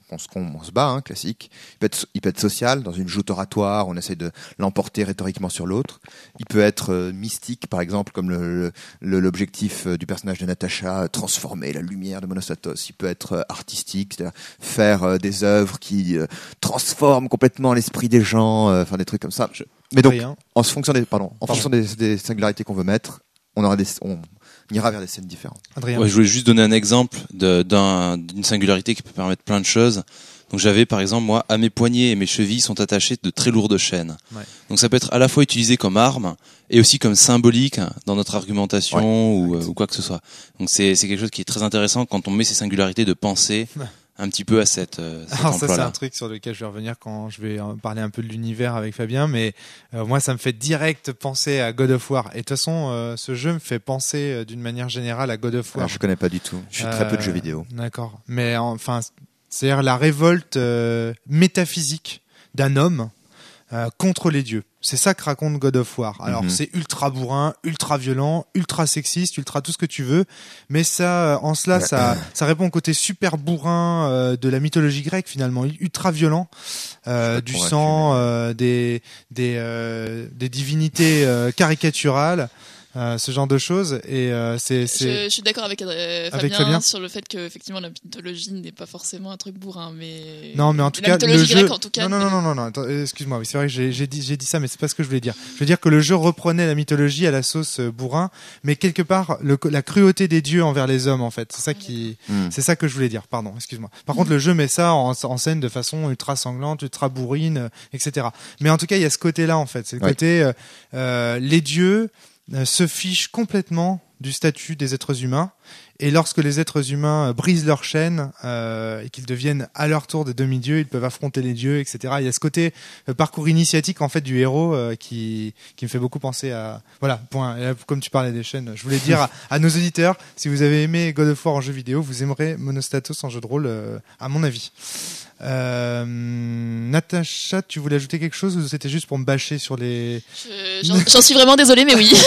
on se bat, hein, classique. Il peut être social, dans une joute oratoire, on essaie de l'emporter rhétoriquement sur l'autre. Il peut être mystique, par exemple, comme l'objectif du personnage de Natacha, transformer la lumière de Monostatos. Il peut être artistique, c'est-à-dire faire des œuvres qui transforment complètement l'esprit des gens, enfin des trucs comme ça. Mais donc, en fonction des singularités qu'on veut mettre, on ira vers des scènes différentes. Ouais, je voulais juste donner un exemple d'une singularité qui peut permettre plein de choses. Donc j'avais par exemple, moi, à mes poignets et mes chevilles sont attachées de très lourdes chaînes. Ouais. Donc ça peut être à la fois utilisé comme arme et aussi comme symbolique dans notre argumentation ou quoi que ce soit. Donc c'est quelque chose qui est très intéressant quand on met ces singularités de pensée un petit peu à cet Alors ça c'est un truc sur lequel je vais revenir quand je vais parler un peu de l'univers avec Fabien, mais moi ça me fait direct penser à God of War. Et de toute façon ce jeu me fait penser d'une manière générale à God of War. Je connais pas du tout. Je suis très peu de jeux vidéo. D'accord. Mais enfin c'est-à-dire la révolte métaphysique d'un homme contre les dieux. C'est ça que raconte God of War. Alors c'est ultra bourrin, ultra violent, ultra sexiste, ultra tout ce que tu veux, mais ça, en cela, ça répond au côté super bourrin de la mythologie grecque finalement, ultra violent, du sang, des divinités caricaturales. Ce genre de choses et je suis d'accord avec Fabien sur le fait que effectivement la mythologie n'est pas forcément un truc bourrin, mais non mais en tout cas le jeu grecque, en tout cas, non attends, excuse-moi, oui, c'est vrai que j'ai dit ça, mais c'est pas ce que je voulais dire. Je veux dire que le jeu reprenait la mythologie à la sauce bourrin, mais quelque part la cruauté des dieux envers les hommes, en fait, c'est ça c'est ça que je voulais dire, pardon, excuse-moi. Par contre le jeu met ça en scène de façon ultra sanglante, ultra bourrine, etc. Mais en tout cas il y a ce côté là, en fait, c'est le côté les dieux se fichent complètement du statut des êtres humains, et lorsque les êtres humains brisent leur chaîne et qu'ils deviennent à leur tour des demi-dieux, ils peuvent affronter les dieux, etc. Il y a ce côté parcours initiatique en fait du héros qui me fait beaucoup penser à voilà, point. Et là, comme tu parlais des chaînes, je voulais dire à nos auditeurs, si vous avez aimé God of War en jeu vidéo, vous aimerez Monostatos en jeu de rôle, à mon avis. Natacha, tu voulais ajouter quelque chose ou c'était juste pour me bâcher sur les... J'en suis vraiment désolée, mais oui.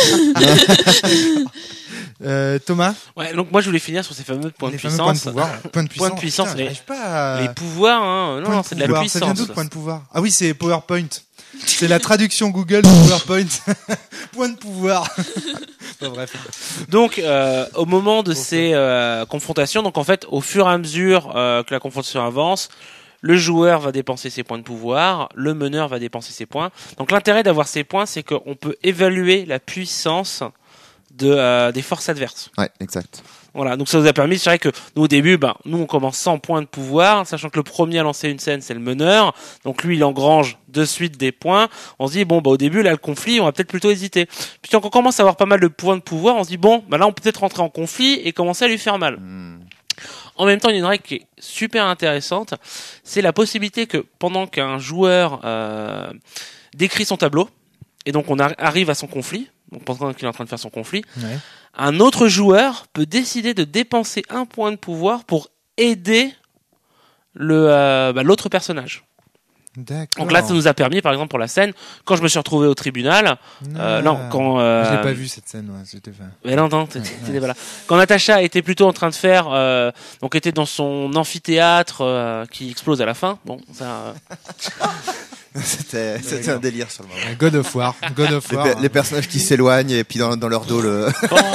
Thomas? Ouais, donc moi je voulais finir sur ces fameux points de puissance. Points de puissance. Putain, les pouvoirs, hein. Non, c'est de la puissance. Ça vient d'où le point de pouvoir? Ah oui, c'est PowerPoint. C'est la traduction Google de PowerPoint. Point de pouvoir. Bon, bref. Donc, au moment de ces confrontations, donc en fait, au fur et à mesure que la confrontation avance, le joueur va dépenser ses points de pouvoir, le meneur va dépenser ses points. Donc l'intérêt d'avoir ces points, c'est qu'on peut évaluer la puissance des forces adverses. Ouais, exact. Voilà, donc ça nous a permis, c'est vrai que nous au début, nous on commence 100 points de pouvoir, sachant que le premier à lancer une scène c'est le meneur, donc lui il engrange de suite des points, on se dit au début là le conflit on va peut-être plutôt hésiter, puis quand on commence à avoir pas mal de points de pouvoir on se dit là on peut peut-être rentrer en conflit et commencer à lui faire mal. En même temps il y a une règle qui est super intéressante, c'est la possibilité que pendant qu'un joueur décrit son tableau, et donc on arrive à son conflit, donc pendant qu'il est en train de faire son conflit, un autre joueur peut décider de dépenser un point de pouvoir pour aider l'autre personnage. D'accord. Donc là, ça nous a permis, par exemple, pour la scène, quand je me suis retrouvé au tribunal, je l'ai pas vu cette scène, c'était fait. Mais non, voilà. Quand Natacha était plutôt en train de faire, donc était dans son amphithéâtre qui explose à la fin. Bon, ça. C'était un délire sur le moment. God of War. Les personnages qui s'éloignent et puis dans leur dos le.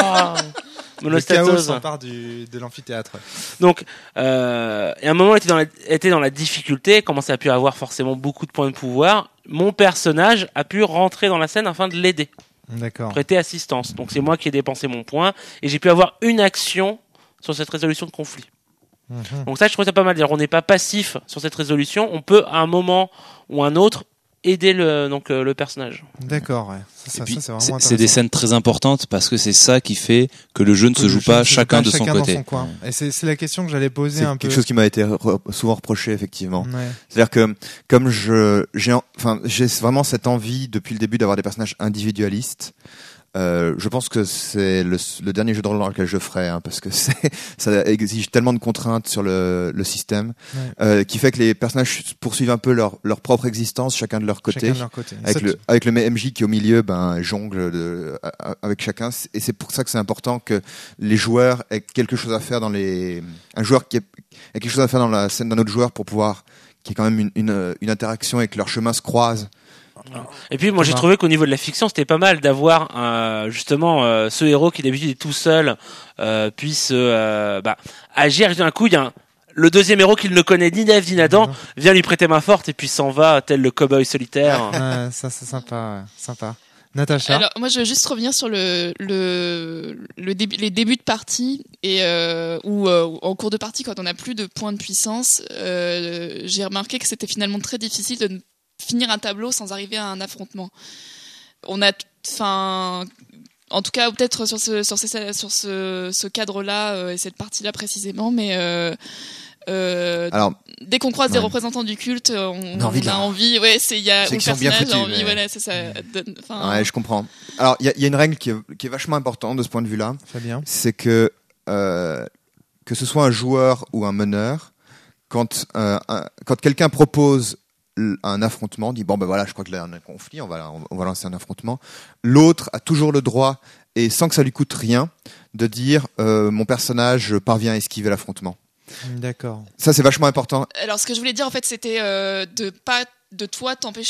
Le chaos s'empare de l'amphithéâtre. Donc, et à un moment, était dans la difficulté, commençait à pu avoir forcément beaucoup de points de pouvoir. Mon personnage a pu rentrer dans la scène afin de l'aider. D'accord. Prêter assistance. Donc, c'est moi qui ai dépensé mon point et j'ai pu avoir une action sur cette résolution de conflit. Donc ça, je trouve ça pas mal. On n'est pas passif sur cette résolution. On peut, à un moment ou un autre, aider le personnage. D'accord, ouais. Ça, c'est vraiment intéressant. C'est des scènes très importantes parce que c'est ça qui fait que le jeu ne se joue pas chacun de son côté. Dans son coin. Et c'est la question que j'allais poser un peu. C'est quelque chose qui m'a été souvent reproché, effectivement. Ouais. C'est-à-dire que comme j'ai vraiment cette envie depuis le début d'avoir des personnages individualistes. Je pense que c'est le dernier jeu de rôle dans lequel je ferai, parce que ça exige tellement de contraintes sur le système, qui fait que les personnages poursuivent un peu leur propre existence, chacun de leur côté. Avec le MJ qui au milieu, jongle avec chacun. Et c'est pour ça que c'est important que les joueurs aient quelque chose à faire un joueur qui ait quelque chose à faire dans la scène d'un autre joueur pour pouvoir qu'il y ait quand même une interaction et que leurs chemins se croisent. Et puis moi j'ai trouvé qu'au niveau de la fiction c'était pas mal d'avoir justement ce héros qui d'habitude est tout seul puisse agir, et d'un coup il y a le deuxième héros qu'il ne connaît ni d'Ève ni d'Adam vient lui prêter main forte et puis s'en va tel le cow-boy solitaire. Ça c'est sympa. Natacha. Alors moi je veux juste revenir sur les débuts de partie et où en cours de partie quand on n'a plus de points de puissance, j'ai remarqué que c'était finalement très difficile de finir un tableau sans arriver à un affrontement. On a, en tout cas peut-être sur ce cadre-là et cette partie-là précisément, mais alors, dès qu'on croise des représentants du culte, on a envie. Ouais, il y a le personnage a envie. Voilà, c'est ça. Ouais, je comprends. Alors il y a une règle qui est vachement importante de ce point de vue-là. Fabien. C'est que ce soit un joueur ou un meneur, quand quelqu'un propose un affrontement, dit je crois que là on a un conflit, on va lancer un affrontement. L'autre a toujours le droit, et sans que ça lui coûte rien, de dire mon personnage parvient à esquiver l'affrontement. D'accord. Ça c'est vachement important. Alors ce que je voulais dire en fait c'était de toi t'empêcher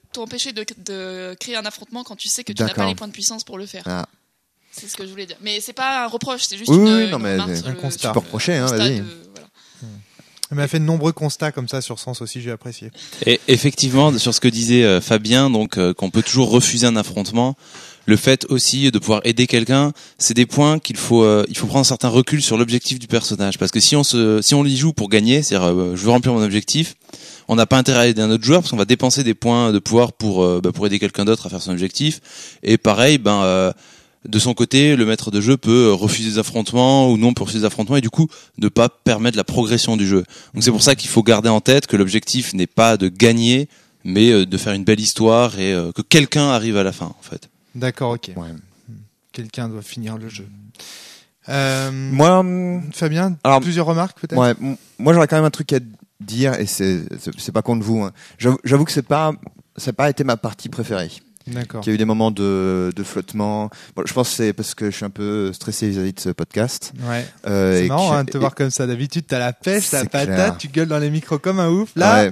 de créer un affrontement quand tu sais que tu n'as pas les points de puissance pour le faire. Ah. C'est ce que je voulais dire. Mais c'est pas un reproche, c'est juste une remarque sur un constat. Tu peux reprocher, vas-y. Elle m'a fait de nombreux constats comme ça sur Sens aussi, j'ai apprécié. Et effectivement, sur ce que disait Fabien, donc qu'on peut toujours refuser un affrontement, le fait aussi de pouvoir aider quelqu'un, c'est des points il faut prendre un certain recul sur l'objectif du personnage, parce que si on y joue pour gagner, c'est-à-dire je veux remplir mon objectif, on n'a pas intérêt à aider un autre joueur parce qu'on va dépenser des points de pouvoir pour aider quelqu'un d'autre à faire son objectif. Et pareil, de son côté, le maître de jeu peut refuser des affrontements ou non poursuivre des affrontements et du coup ne pas permettre la progression du jeu. Donc c'est pour ça qu'il faut garder en tête que l'objectif n'est pas de gagner, mais de faire une belle histoire et que quelqu'un arrive à la fin en fait. D'accord, ok. Ouais. Quelqu'un doit finir le jeu. Moi, Fabien, plusieurs remarques peut-être. Ouais, moi j'aurais quand même un truc à dire et c'est pas contre vous. J'avoue que c'est pas été ma partie préférée. D'accord. Qu'il y a eu des moments de flottement. Bon, je pense que c'est parce que je suis un peu stressé vis-à-vis de ce podcast. Ouais. C'est marrant de te voir comme ça. D'habitude, t'as la pêche, t'as la patate, tu gueules dans les micros comme un ouf. Là,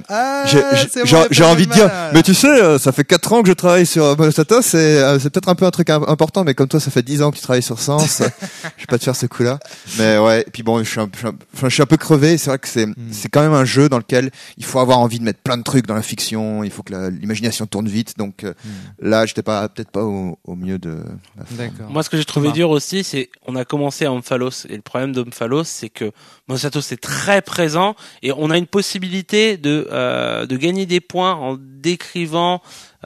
j'ai envie de dire, mais tu sais, ça fait 4 ans que je travaille sur Monostatos, c'est peut-être un peu un truc important, mais comme toi, ça fait 10 ans que tu travailles sur Sens, je vais pas te faire ce coup-là. Mais ouais, et puis bon, je suis un peu crevé. C'est vrai que c'est quand même un jeu dans lequel il faut avoir envie de mettre plein de trucs dans la fiction, il faut que l'imagination tourne vite, donc, là, j'étais peut-être pas au milieu de la fin. D'accord. Moi, ce que j'ai trouvé dur aussi, c'est on a commencé à Omphalos et le problème d'Omphalos, c'est que Monostatos est très présent et on a une possibilité de gagner des points en décrivant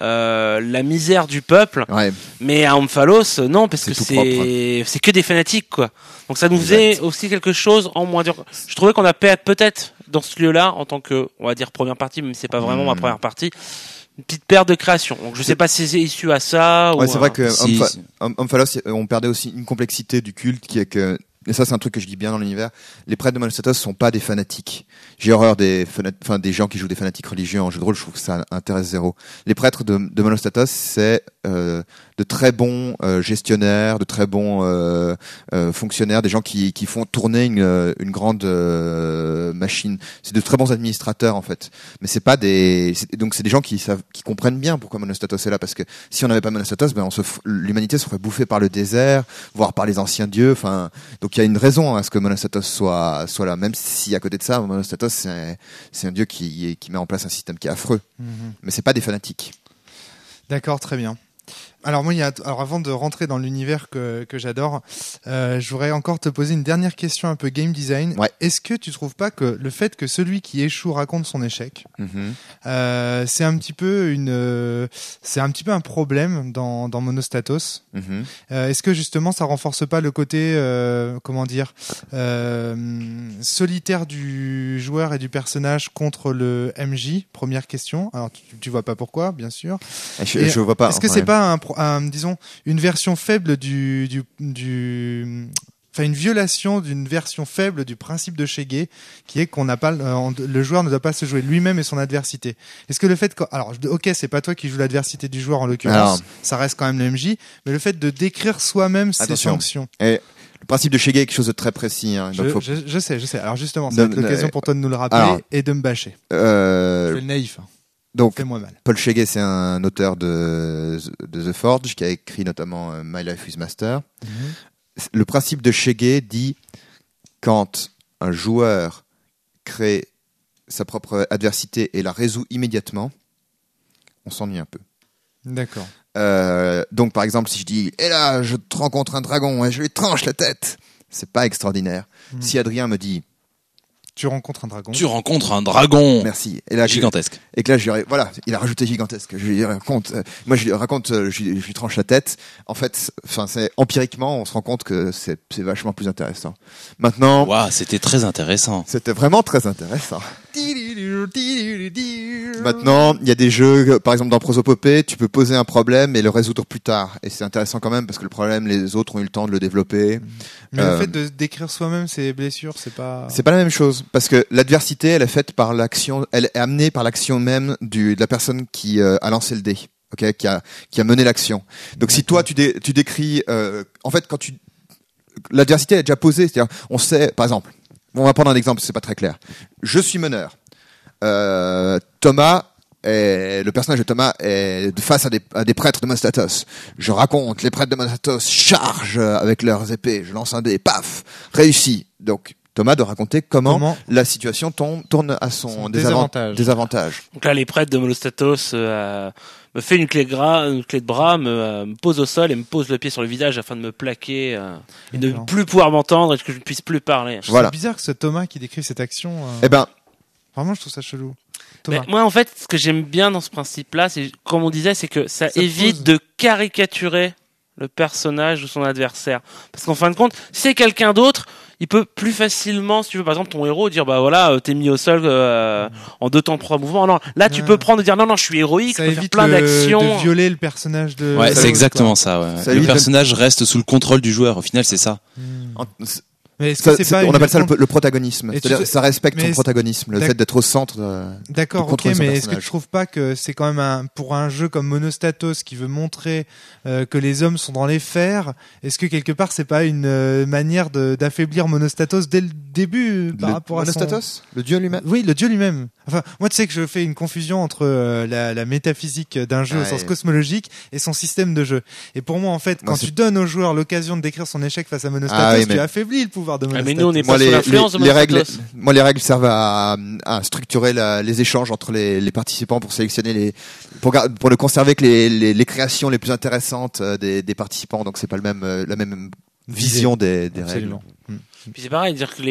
la misère du peuple. Ouais. Mais à Omphalos, non, parce que c'est que des fanatiques, quoi. Donc ça nous faisait aussi quelque chose en moins dur. Je trouvais qu'on a peut-être dans ce lieu-là, en tant que, on va dire, première partie, même si c'est pas vraiment ma première partie, une petite perte de création. Donc je sais pas si c'est issu à ça. Ouais, c'est vrai que Omphalos, on perdait aussi une complexité du culte qui est que, et ça c'est un truc que je dis bien dans l'univers, les prêtres de Monostatos sont pas des fanatiques. J'ai horreur des gens qui jouent des fanatiques religieux en jeu de rôle, je trouve que ça intéresse zéro. Les prêtres de Monostatos, c'est de très bons gestionnaires, de très bons fonctionnaires, des gens qui font tourner une grande machine. C'est de très bons administrateurs en fait. Mais c'est pas donc c'est des gens qui comprennent bien pourquoi Monostatos est là, parce que si on n'avait pas Monostatos, l'humanité se ferait bouffer par le désert, voire par les anciens dieux. Enfin, donc il y a une raison à ce que Monostatos soit là, même si à côté de ça, Monostatos c'est un dieu qui met en place un système qui est affreux. Mais c'est pas des fanatiques. D'accord, très bien. Alors moi, avant de rentrer dans l'univers que j'adore, je voudrais encore te poser une dernière question un peu game design. Ouais. Est-ce que tu trouves pas que le fait que celui qui échoue raconte son échec, c'est un petit peu un problème dans Monostatos. Est-ce que justement ça renforce pas le côté solitaire du joueur et du personnage contre le MJ? Première question. Alors tu vois pas pourquoi, bien sûr. Je vois pas. Est-ce que c'est pas un disons une version faible enfin une violation d'une version faible du principe de Shege, qui est qu'on n'a pas le joueur ne doit pas se jouer lui-même et son adversité. Est-ce que le fait alors ok, c'est pas toi qui joues l'adversité du joueur en l'occurrence, ça reste quand même le MJ, mais le fait de décrire soi-même ses sanctions. Et le principe de Shege est quelque chose de très précis. Hein, donc je sais. Alors justement, c'est l'occasion pour toi de nous le rappeler et de me bâcher. Je fais le naïf. Donc, fais-moi mal. Paul Shege, c'est un auteur de The Forge qui a écrit notamment My Life with Master. Le principe de Shege dit quand un joueur crée sa propre adversité et la résout immédiatement, on s'ennuie un peu. D'accord. Donc par exemple, si je dis « Et là, je te rencontre un dragon et je lui tranche la tête », c'est pas extraordinaire. Si Adrien me dit tu rencontres un dragon. Tu rencontres un dragon. Merci. Et là, gigantesque. Et que là, voilà, il a rajouté gigantesque. Je lui raconte, je lui tranche la tête. En fait, c'est empiriquement, on se rend compte que c'est vachement plus intéressant. Maintenant. Waouh, c'était très intéressant. C'était vraiment très intéressant. Maintenant, il y a des jeux, par exemple dans Prosopopée, tu peux poser un problème et le résoudre plus tard. Et c'est intéressant quand même parce que le problème, les autres ont eu le temps de le développer. Mais le fait de décrire soi-même ses blessures, c'est pas la même chose. Parce que l'adversité, elle est faite par l'action, elle est amenée par l'action même de la personne qui a lancé le dé, ok, qui a mené l'action. Donc si toi tu décris, en fait l'adversité est déjà posée, c'est-à-dire on sait, par exemple, on va prendre un exemple, c'est pas très clair. Je suis meneur. Thomas. Et le personnage de Thomas est face à des prêtres de Monostatos. Je raconte, les prêtres de Monostatos chargent avec leurs épées. Je lance un dé, paf, réussi. Donc Thomas doit raconter comment la situation tourne à son désavantage. Donc là, les prêtres de Monostatos me fait une clé de bras, me pose au sol et me pose le pied sur le visage afin de me plaquer et de ne plus pouvoir m'entendre et que je ne puisse plus parler. C'est bizarre que ce Thomas qui décrit cette action. Vraiment, je trouve ça chelou. Mais moi, en fait, ce que j'aime bien dans ce principe-là, c'est, comme on disait, c'est que ça évite de caricaturer le personnage ou son adversaire. Parce qu'en fin de compte, si c'est quelqu'un d'autre, il peut plus facilement, si tu veux, par exemple, ton héros, dire, bah voilà, t'es mis au sol en 2 temps 3 mouvements. Non, là, tu peux prendre et dire, non, je suis héroïque, ça je peux faire plein d'actions. De violer le personnage de... Ouais, c'est exactement ça, ouais. Le personnage reste sous le contrôle du joueur. Au final, c'est ça. Mais est-ce que on appelle ça le protagonisme. C'est-à-dire, ça respecte ton protagonisme, le fait d'être au centre de... D'accord, ok, mais est-ce que tu trouves pas que c'est quand même pour un jeu comme Monostatos qui veut montrer que les hommes sont dans les fers, est-ce que quelque part c'est pas une manière d'affaiblir Monostatos dès le début par rapport à Monostatos, le dieu lui-même? Oui, le dieu lui-même. Enfin, moi tu sais que je fais une confusion entre la métaphysique d'un jeu au sens cosmologique et son système de jeu. Et pour moi en fait, quand tu donnes au joueur l'occasion de décrire son échec face à Monostatos, tu affaiblis le pouvoir de Monostatos. Mais nous on n'est pas sous l'influence de Monostatos. Les règles servent à structurer les échanges entre les participants pour sélectionner pour ne conserver que les créations les plus intéressantes des participants. Donc c'est pas la même vision des règles. Puis c'est pareil, dire que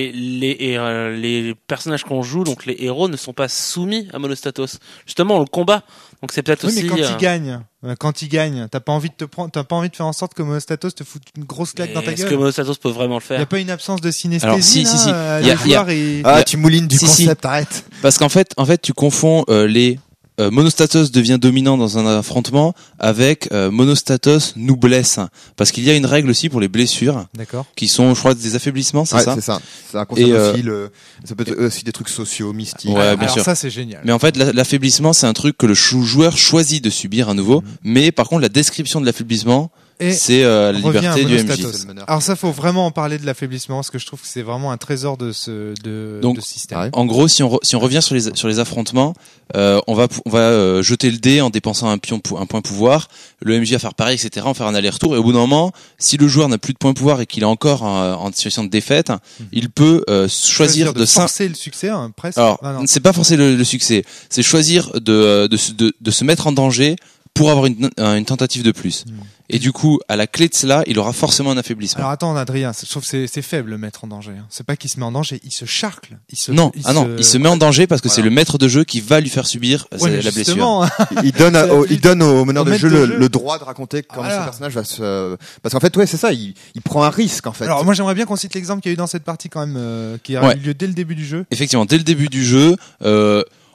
les personnages qu'on joue, donc les héros, ne sont pas soumis à Monostatos. Justement, on le combat. Donc c'est peut-être aussi. Mais quand il gagne, t'as pas envie de faire en sorte que Monostatos te foute une grosse claque dans ta gueule. Est-ce que Monostatos peut vraiment le faire? Y a pas une absence de synesthésie? Alors, si. Tu moulines du concept, arrête. Parce qu'en fait, tu confonds les Monostatos devient dominant dans un affrontement avec Monostatos nous blesse, parce qu'il y a une règle aussi pour les blessures. D'accord. Qui sont, je crois, des affaiblissements, c'est ça? C'est ça. Ça concerne aussi ça peut être aussi des trucs sociaux, mystiques. Ouais, bien sûr. Ça c'est génial. Mais en fait, l'affaiblissement, c'est un truc que le joueur choisit de subir à nouveau. Mais par contre, la description de l'affaiblissement, c'est la liberté du MJ. Alors ça, faut vraiment en parler de l'affaiblissement, parce que je trouve que c'est vraiment un trésor de ce système. En gros, si on revient sur les affrontements, on va jeter le dé en dépensant un point pouvoir. Le MJ va faire pareil, etc. On va faire un aller-retour, et au bout d'un moment, si le joueur n'a plus de point pouvoir et qu'il est encore en situation de défaite, il peut choisir de forcer le succès, presque. Alors, c'est pas forcer le succès, c'est choisir de se mettre en danger pour avoir une tentative de plus. Et du coup, à la clé de cela, il aura forcément un affaiblissement. Alors attends, Adrien, je trouve que c'est faible le mettre en danger. C'est pas qu'il se met en danger, il se charcle. Il se met en danger parce que c'est le maître de jeu qui va lui faire subir la blessure. Il donne au meneur de jeu le droit de raconter comment son personnage va se... Parce qu'en fait, c'est ça, il prend un risque en fait. Alors moi j'aimerais bien qu'on cite l'exemple qu'il y a eu dans cette partie quand même, qui a eu lieu dès le début du jeu. Effectivement, dès le début du jeu...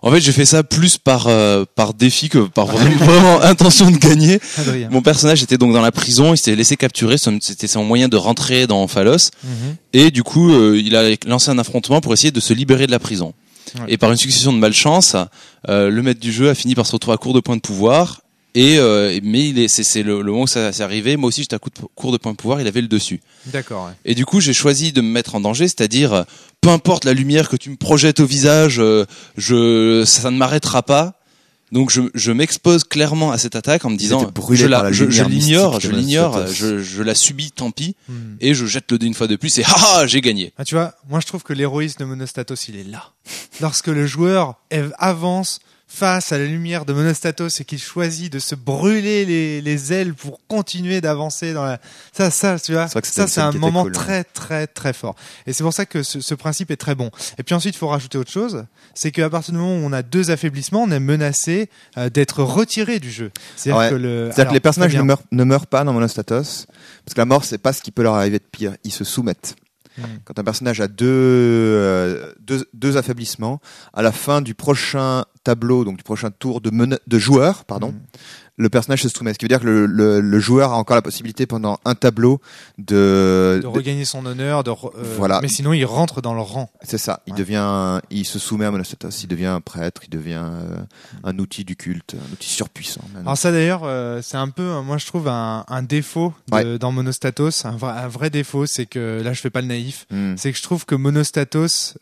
En fait, j'ai fait ça plus par défi que par vraiment intention de gagner. Adrien. Mon personnage était donc dans la prison, il s'était laissé capturer, c'était son moyen de rentrer dans Phalos, et du coup, il a lancé un affrontement pour essayer de se libérer de la prison. Ouais. Et par une succession de malchance, le maître du jeu a fini par se retrouver à court de points de pouvoir. Mais c'est le moment où ça s'est arrivé. Moi aussi, j'étais à court de points de pouvoir. Il avait le dessus. D'accord. Ouais. Et du coup, j'ai choisi de me mettre en danger, c'est-à-dire, peu importe la lumière que tu me projettes au visage, ça ne m'arrêtera pas. Donc, je m'expose clairement à cette attaque en me disant, je l'ignore, je la subis, tant pis, et je jette le dé une fois de plus et haha, j'ai gagné. Ah, tu vois, moi je trouve que l'héroïsme de Monostatos, il est là. Lorsque le joueur avance face à la lumière de Monostatos et qu'il choisit de se brûler les ailes pour continuer d'avancer dans la... Ça, tu vois, c'est un moment très, très, très fort. Et c'est pour ça que ce principe est très bon. Et puis ensuite, il faut rajouter autre chose, c'est qu'à partir du moment où on a 2 affaiblissements, on est menacé d'être retiré du jeu. C'est-à-dire que les personnages ne meurent pas dans Monostatos, parce que la mort, c'est pas ce qui peut leur arriver de pire. Ils se soumettent. Quand un personnage a deux affaiblissements, à la fin du prochain tableau, donc du prochain tour de joueur, le personnage se soumet. Ce qui veut dire que le joueur a encore la possibilité pendant un tableau de regagner son honneur, voilà. Mais sinon il rentre dans le rang. C'est ça. Il se soumet à Monostatos. Il devient un prêtre. Il devient un outil du culte, un outil surpuissant. Alors ça d'ailleurs, c'est un peu, moi je trouve un défaut dans Monostatos, un vrai défaut, c'est que là je fais pas le naïf, c'est que je trouve que Monostatos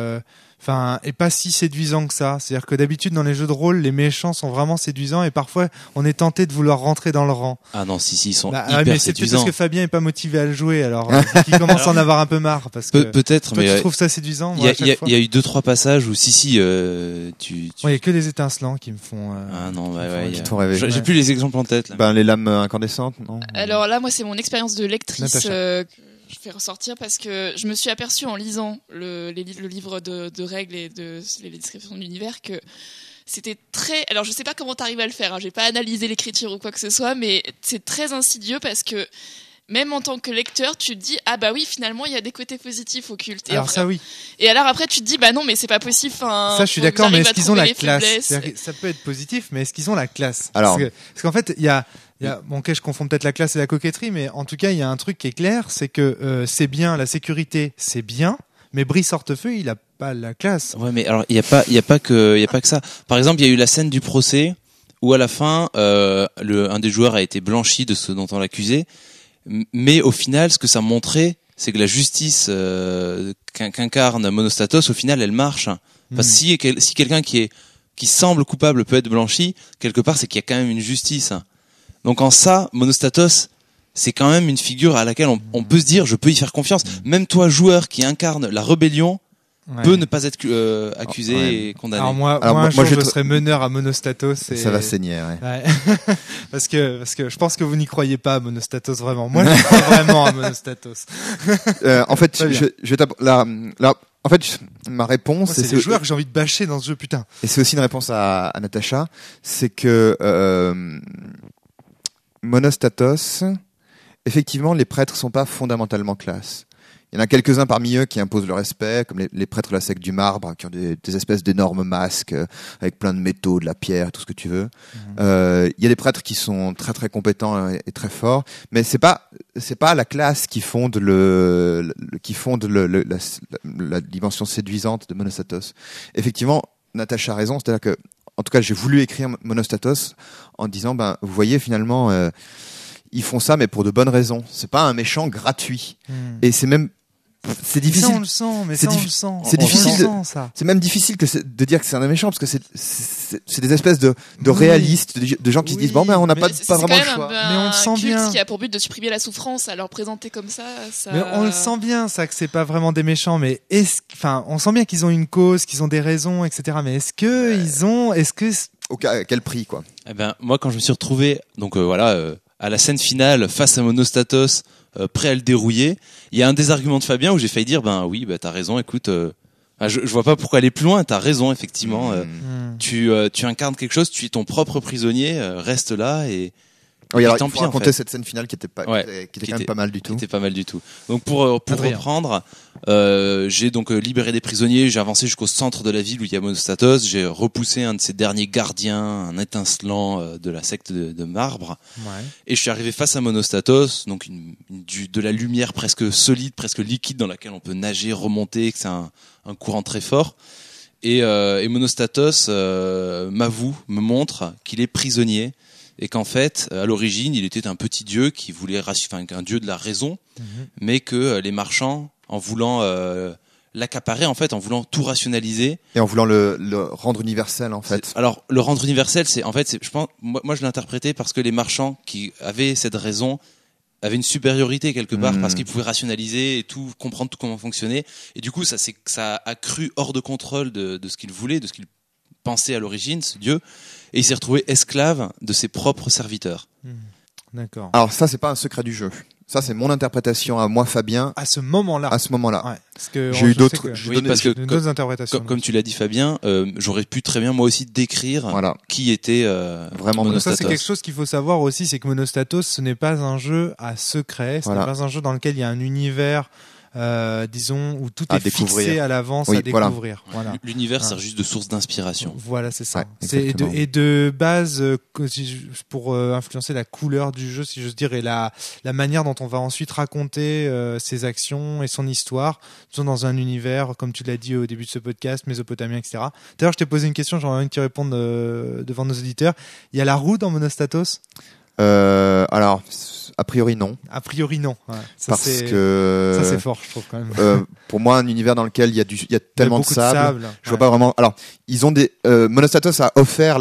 est pas si séduisant que ça. C'est-à-dire que d'habitude dans les jeux de rôle, les méchants sont vraiment séduisants et parfois on est tenté de vouloir rentrer dans le rang. Ah non, si, ils sont hyper mais c'est peut-être parce que Fabien est pas motivé à le jouer, alors il commence à en avoir un peu marre parce que peut-être. Toi, mais tu trouves ça séduisant? Il y a eu 2-3 passages où il y a que des étincelants qui me font. Ah non, qui te font rêver. J'ai plus les exemples en tête. Là. Les lames incandescentes, non? Alors là, moi, c'est mon expérience de lectrice. Je fais ressortir parce que je me suis aperçue en lisant le livre de règles et les descriptions de l'univers que c'était très... Alors je sais pas comment t'arrives à le faire, j'ai pas analysé l'écriture ou quoi que ce soit, mais c'est très insidieux parce que même en tant que lecteur, tu te dis ah bah oui, finalement il y a des côtés positifs occultes. Alors ça oui. Et alors après tu te dis bah non mais c'est pas possible. Ça je suis d'accord, mais est-ce qu'ils ont la classe? Ça peut être positif, mais est-ce qu'ils ont la classe? Parce qu'en fait il y a je confonds peut-être la classe et la coquetterie, mais en tout cas, il y a un truc qui est clair, c'est que c'est bien, la sécurité, c'est bien, mais Brice Hortefeux, il a pas la classe. Ouais, mais alors il y a pas que ça. Par exemple, il y a eu la scène du procès où à la fin, un des joueurs a été blanchi de ce dont on l'accusait, mais au final, ce que ça montrait, c'est que la justice qu'incarne Monostatos, au final, elle marche. Enfin, si quelqu'un qui semble coupable peut être blanchi, quelque part, c'est qu'il y a quand même une justice. Donc en ça, Monostatos, c'est quand même une figure à laquelle on peut se dire, je peux y faire confiance. Même toi, joueur qui incarne la rébellion, peut ne pas être accusé et condamné. Alors moi, je serai meneur à Monostatos. Ça va saigner, ouais. parce que je pense que vous n'y croyez pas à Monostatos vraiment. Moi, je crois vraiment à Monostatos. En fait, en fait, ma réponse, c'est les joueurs que j'ai envie de bâcher dans ce jeu, putain. Et c'est aussi une réponse à Natacha, c'est que Monostatos, effectivement, les prêtres sont pas fondamentalement classe. Il y en a quelques-uns parmi eux qui imposent le respect, comme les prêtres de la secte du marbre, qui ont des espèces d'énormes masques avec plein de métaux, de la pierre, tout ce que tu veux. Il y a des prêtres qui sont très très compétents et très forts, mais c'est pas la classe qui fonde la dimension séduisante de Monostatos. Effectivement, Natacha a raison, c'est-à-dire que, en tout cas, j'ai voulu écrire Monostatos en disant, vous voyez, finalement, ils font ça, mais pour de bonnes raisons. C'est pas un méchant gratuit. Et c'est même, c'est difficile. Ça, on le sent, mais ça, on le sent. C'est difficile. C'est même difficile de dire que c'est un méchant, parce que c'est des espèces de réalistes, de gens qui se disent, on n'a pas vraiment le choix. Mais on le sent bien. Qui a pour but de supprimer la souffrance, alors présenter comme ça. Mais on le sent bien, ça, que c'est pas vraiment des méchants, mais on sent bien qu'ils ont une cause, qu'ils ont des raisons, etc. Mais à quel prix, quoi? Eh ben, moi, quand je me suis retrouvé, donc, à la scène finale, face à Monostatos, prêt à le dérouiller, il y a un des arguments de Fabien où j'ai failli dire, t'as raison, écoute, je vois pas pourquoi aller plus loin, t'as raison, effectivement, tu incarnes quelque chose, tu es ton propre prisonnier, reste là, et Oui, alors tant il faut pis, en raconter fait. cette scène finale qui était quand Qui même pas mal du Qui tout. était pas mal du tout. Donc pour reprendre, j'ai donc libéré des prisonniers, j'ai avancé jusqu'au centre de la ville où il y a Monostatos, j'ai repoussé un de ces derniers gardiens, un étincelant de la secte de marbre, et je suis arrivé face à Monostatos, donc de la lumière presque solide, presque liquide dans laquelle on peut nager, remonter, que c'est un courant très fort. Et Monostatos me montre qu'il est prisonnier et qu'en fait, à l'origine, il était un petit dieu qui voulait un dieu de la raison, mais que les marchands, en voulant l'accaparer, en fait, en voulant tout rationaliser, et en voulant le rendre universel, en fait. Alors, le rendre universel, je pense, moi, je l'interprétais parce que les marchands qui avaient cette raison avaient une supériorité quelque part parce qu'ils pouvaient rationaliser et tout, comprendre tout comment fonctionnait. Et du coup, ça a cru hors de contrôle de ce qu'il voulait, de ce qu'il pensait à l'origine, ce dieu. Et il s'est retrouvé esclave de ses propres serviteurs. D'accord. Alors ça, c'est pas un secret du jeu. Ça, c'est mon interprétation à moi, Fabien. À ce moment-là. Ouais. Parce que j'ai eu d'autres. d'autres interprétations. Comme tu l'as dit, Fabien, j'aurais pu très bien moi aussi décrire qui était vraiment Monostatos. Ça, c'est quelque chose qu'il faut savoir aussi, c'est que Monostatos, ce n'est pas un jeu à secret, ce n'est pas un jeu dans lequel il y a un univers. Disons où tout est fixé à l'avance à découvrir. Voilà. L'univers sert juste de source d'inspiration. Voilà, c'est ça. Ouais, et de base pour influencer la couleur du jeu, si j'ose dire, et la manière dont on va ensuite raconter ses actions et son histoire, tout dans un univers, comme tu l'as dit au début de ce podcast, mésopotamien, etc. D'ailleurs, je t'ai posé une question, j'aimerais bien que tu répondes devant nos auditeurs. Il y a la roue dans Monostatos ? Alors, a priori non. A priori non. Ouais. Parce que ça c'est fort, je trouve quand même. Pour moi, un univers dans lequel il y a tellement de sable, je vois pas vraiment. Alors, ils ont Monostatos a offert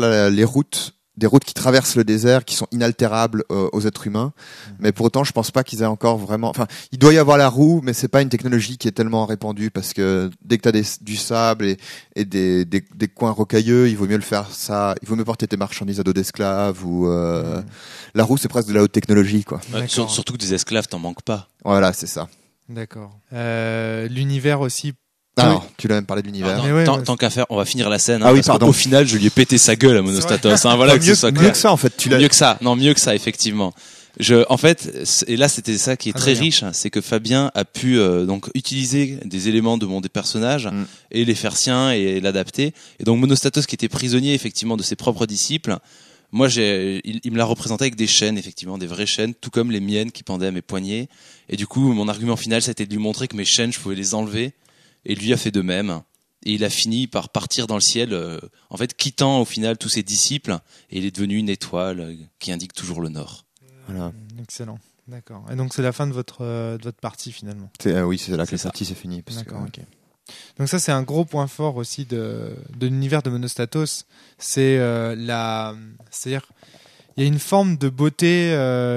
des routes qui traversent le désert, qui sont inaltérables aux êtres humains. Mais pour autant, je pense pas qu'ils aient encore vraiment. Enfin, il doit y avoir la roue, mais c'est pas une technologie qui est tellement répandue parce que dès que t'as du sable et des coins rocailleux, il vaut mieux le faire ça. Il vaut mieux porter tes marchandises à dos d'esclaves ou la roue, c'est presque de la haute technologie, quoi. Surtout que des esclaves, t'en manques pas. Voilà, c'est ça. D'accord. L'univers aussi. Alors, tu l'as même parlé de l'univers. Tant qu'à faire, on va finir la scène. Ah oui, parce qu'au final, je lui ai pété sa gueule à Monostatos. Voilà, que ce soit clair. Mieux que ça, en fait. Mieux que ça. Non, mieux que ça, effectivement. En fait, et là, c'était ça qui est très riche, c'est que Fabien a pu donc utiliser des éléments de des personnages et les faire siens et l'adapter. Et donc Monostatos, qui était prisonnier effectivement de ses propres disciples, moi, il me l'a représenté avec des chaînes, effectivement, des vraies chaînes, tout comme les miennes qui pendaient à mes poignets. Et du coup, mon argument final, c'était de lui montrer que mes chaînes, je pouvais les enlever. Et lui a fait de même. Et il a fini par partir dans le ciel, en fait, quittant au final tous ses disciples. Et il est devenu une étoile qui indique toujours le nord. Voilà. Excellent. D'accord. Et donc, c'est la fin de votre partie, finalement. Oui, c'est là que la partie s'est finie. D'accord, ok. Donc ça, c'est un gros point fort aussi de l'univers de Monostatos. C'est-à-dire, il y a une forme de beauté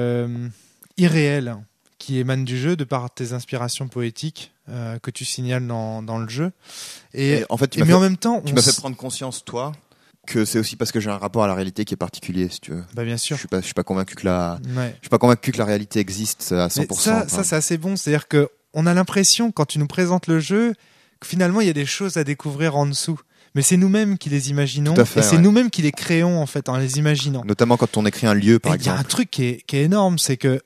irréelle qui émane du jeu de par tes inspirations poétiques que tu signales dans le jeu. Et en fait, en même temps, tu m'as fait prendre conscience, toi, que c'est aussi parce que j'ai un rapport à la réalité qui est particulier, si tu veux. Bah bien sûr. Je suis pas convaincu que la réalité existe à 100%. Mais ça c'est assez bon. C'est-à-dire que on a l'impression quand tu nous présentes le jeu que finalement il y a des choses à découvrir en dessous. Mais c'est nous-mêmes qui les imaginons et c'est nous-mêmes qui les créons en fait en les imaginant. Notamment quand on écrit un lieu, par exemple. Il y a un truc qui est énorme, c'est que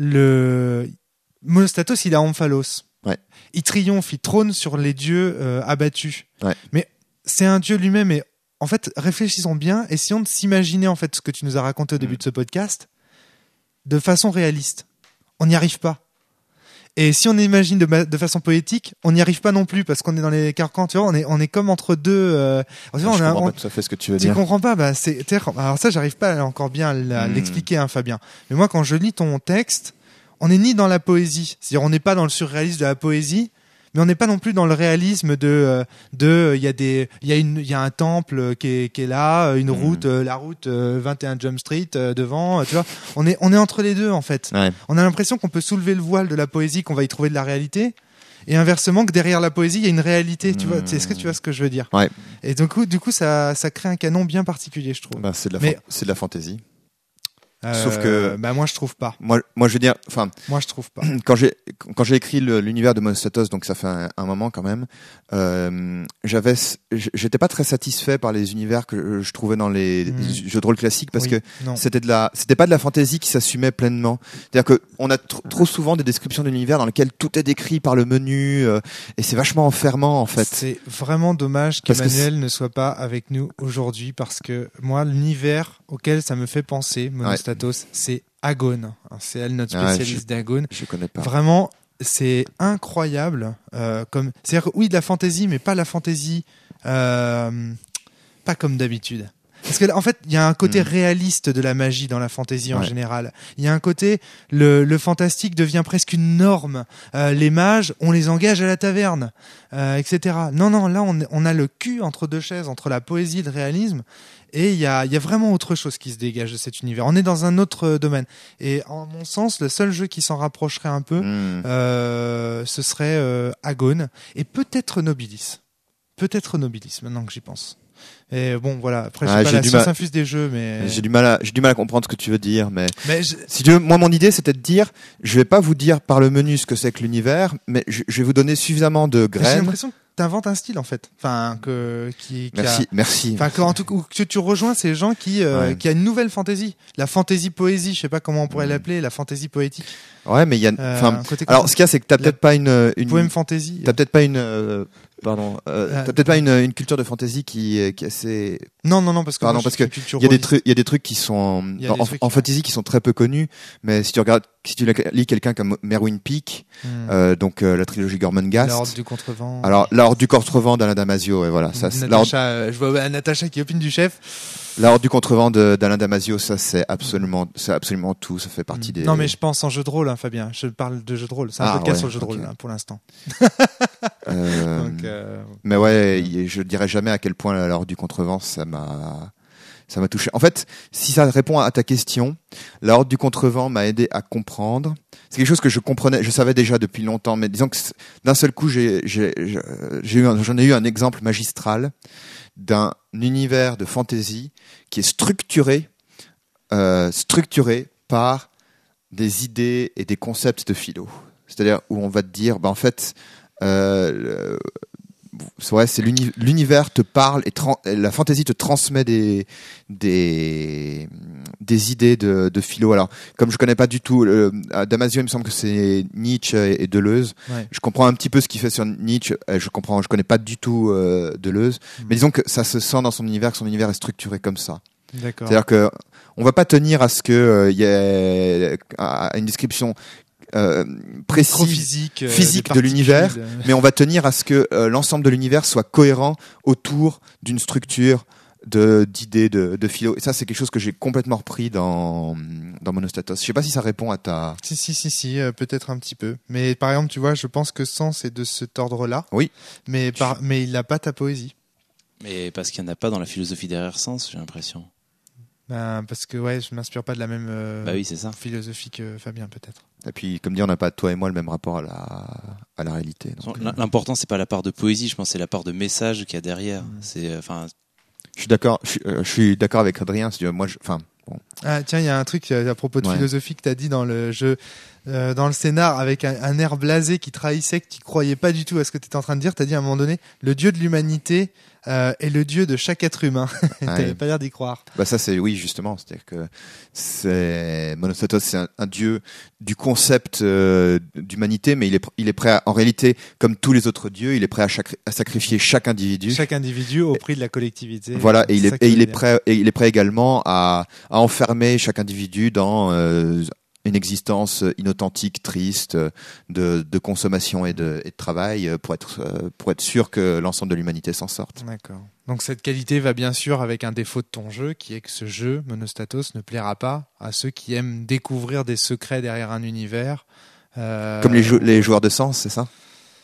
Monostatos, il a Omphalos. Ouais. Il triomphe, il trône sur les dieux abattus. Ouais. Mais c'est un dieu lui-même. Et en fait, réfléchissons bien, essayons de s'imaginer en fait ce que tu nous as raconté au début de ce podcast de façon réaliste. On n'y arrive pas. Et si on imagine de façon poétique, on n'y arrive pas non plus parce qu'on est dans les carcans. Tu vois, on est comme entre deux. Je comprends pas tout à fait ce que tu veux dire. Tu comprends pas. Alors ça, j'arrive pas encore bien à l'expliquer, hein, Fabien. Mais moi, quand je lis ton texte, on n'est ni dans la poésie, c'est-à-dire on n'est pas dans le surréalisme de la poésie, mais on n'est pas non plus dans le réalisme il y a un temple qui est là, une route, la route 21 Jump Street devant, tu vois. On est entre les deux en fait. Ouais. On a l'impression qu'on peut soulever le voile de la poésie, qu'on va y trouver de la réalité. Et inversement, que derrière la poésie, il y a une réalité. Tu vois, est-ce que tu vois ce que je veux dire? Ouais. Et du coup, ça crée un canon bien particulier, je trouve. C'est de la fantaisie. Sauf que moi je trouve pas. Moi je veux dire, enfin, moi je trouve pas. Quand j'ai écrit l'univers de Monostatos, donc ça fait un moment quand même, j'étais pas très satisfait par les univers que je trouvais dans les jeux de rôle classiques parce que c'était pas de la fantasy qui s'assumait pleinement. C'est-à-dire que on a trop souvent des descriptions d'univers dans lesquelles tout est décrit par le menu et c'est vachement enfermant en fait. C'est vraiment dommage qu'Emmanuel ne soit pas avec nous aujourd'hui parce que moi l'univers auquel ça me fait penser Monostatos, c'est Agone. C'est elle notre spécialiste d'Agone. Je connais pas. Vraiment, c'est incroyable. C'est-à-dire oui de la fantasy, mais pas la fantasy pas comme d'habitude. Parce que en fait, il y a un côté réaliste de la magie dans la fantasy en général. Il y a un côté le fantastique devient presque une norme. Les mages, on les engage à la taverne, etc. Non, là on a le cul entre deux chaises, entre la poésie et le réalisme. Et il y a vraiment autre chose qui se dégage de cet univers. On est dans un autre domaine. Et en mon sens, le seul jeu qui s'en rapprocherait un peu, ce serait Agone et peut-être Nobilis. Peut-être Nobilis, maintenant que j'y pense. Et bon, voilà. Après, j'ai pas la science infuse des jeux, mais j'ai du mal à comprendre ce que tu veux dire, mais si tu veux, moi, mon idée, c'était de dire, je vais pas vous dire par le menu ce que c'est que l'univers, mais je vais vous donner suffisamment de graines. J'ai l'impression que t'inventes un style, en fait. Enfin, merci. Enfin, que tu rejoins ces gens qui a une nouvelle fantaisie. La fantaisie poésie, je sais pas comment on pourrait l'appeler, la fantaisie poétique. Ouais, mais il y a, alors, ce qu'il y a, c'est que t'as peut-être pas une poème fantaisie. T'as peut-être pas t'as peut-être pas une culture de fantasy qui est assez. Non, parce que il y a des trucs qui sont en fantasy qui sont très peu connus, mais si tu lis quelqu'un comme Merwin Peake, donc la trilogie Gormenghast. L'Ordre du Contrevent. Alors, l'Ordre du Contrevent d'Alain Damasio, et voilà. Natacha, je vois Natacha qui est copine du chef. L'Ordre du Contrevent d'Alain Damasio, ça c'est absolument tout, ça fait partie des. Non mais je pense en jeu de rôle, hein, Fabien. Je parle de jeu de rôle. C'est un podcast sur le jeu de rôle là, pour l'instant. Mais ouais, je dirais jamais à quel point l'Ordre du Contrevent ça m'a touché. En fait, si ça répond à ta question, l'Ordre du Contrevent m'a aidé à comprendre. C'est quelque chose que je savais déjà depuis longtemps, mais disons que d'un seul coup, j'en ai eu un exemple magistral d'un univers de fantasy qui est structuré par des idées et des concepts de philo. C'est-à-dire où on va te dire, en fait, c'est l'univers te parle et la fantasy te transmet des idées de philo. Alors, comme je connais pas du tout Damasio, il me semble que c'est Nietzsche et Deleuze. Ouais. Je comprends un petit peu ce qu'il fait sur Nietzsche. Je connais pas du tout Deleuze. Mais disons que ça se sent dans son univers, que son univers est structuré comme ça. D'accord. C'est-à-dire que on va pas tenir à ce que il y ait une description précise, physique de l'univers, mais on va tenir à ce que l'ensemble de l'univers soit cohérent autour d'une structure d'idées de philo. Et ça, c'est quelque chose que j'ai complètement repris dans Monostatos. Je sais pas si ça répond à ta. Si, peut-être un petit peu. Mais par exemple, tu vois, je pense que Sens est de cet ordre-là. Oui. Mais il n'a pas ta poésie. Mais parce qu'il n'y en a pas dans la philosophie derrière Sens, j'ai l'impression. Parce que je m'inspire pas de la même oui, c'est ça. philosophie que Fabien peut-être. Et puis comme dit, on n'a pas toi et moi le même rapport à la réalité. Donc, l'important c'est pas la part de poésie, je pense c'est la part de message qu'il y a derrière. C'est je suis d'accord. Je suis d'accord avec Adrien. Moi, bon. Ah tiens, il y a un truc à propos de philosophie que t'as dit dans le jeu, dans le scénar avec un air blasé qui trahissait que tu croyais pas du tout à ce que tu étais en train de dire. T'as dit à un moment donné, le dieu de l'humanité est le dieu de chaque être humain. T'avais pas l'air d'y croire. Ça c'est justement, c'est-à-dire que Monostatos, c'est un dieu du concept d'humanité, mais il est prêt en réalité, comme tous les autres dieux, il est prêt à sacrifier chaque individu au prix de la collectivité. Voilà, et il est prêt également à enfermer chaque individu dans une existence inauthentique, triste, de consommation et de travail pour être sûr que l'ensemble de l'humanité s'en sorte. D'accord. Donc cette qualité va bien sûr avec un défaut de ton jeu, qui est que ce jeu, Monostatos, ne plaira pas à ceux qui aiment découvrir des secrets derrière un univers. Comme les joueurs de Sens, c'est ça ?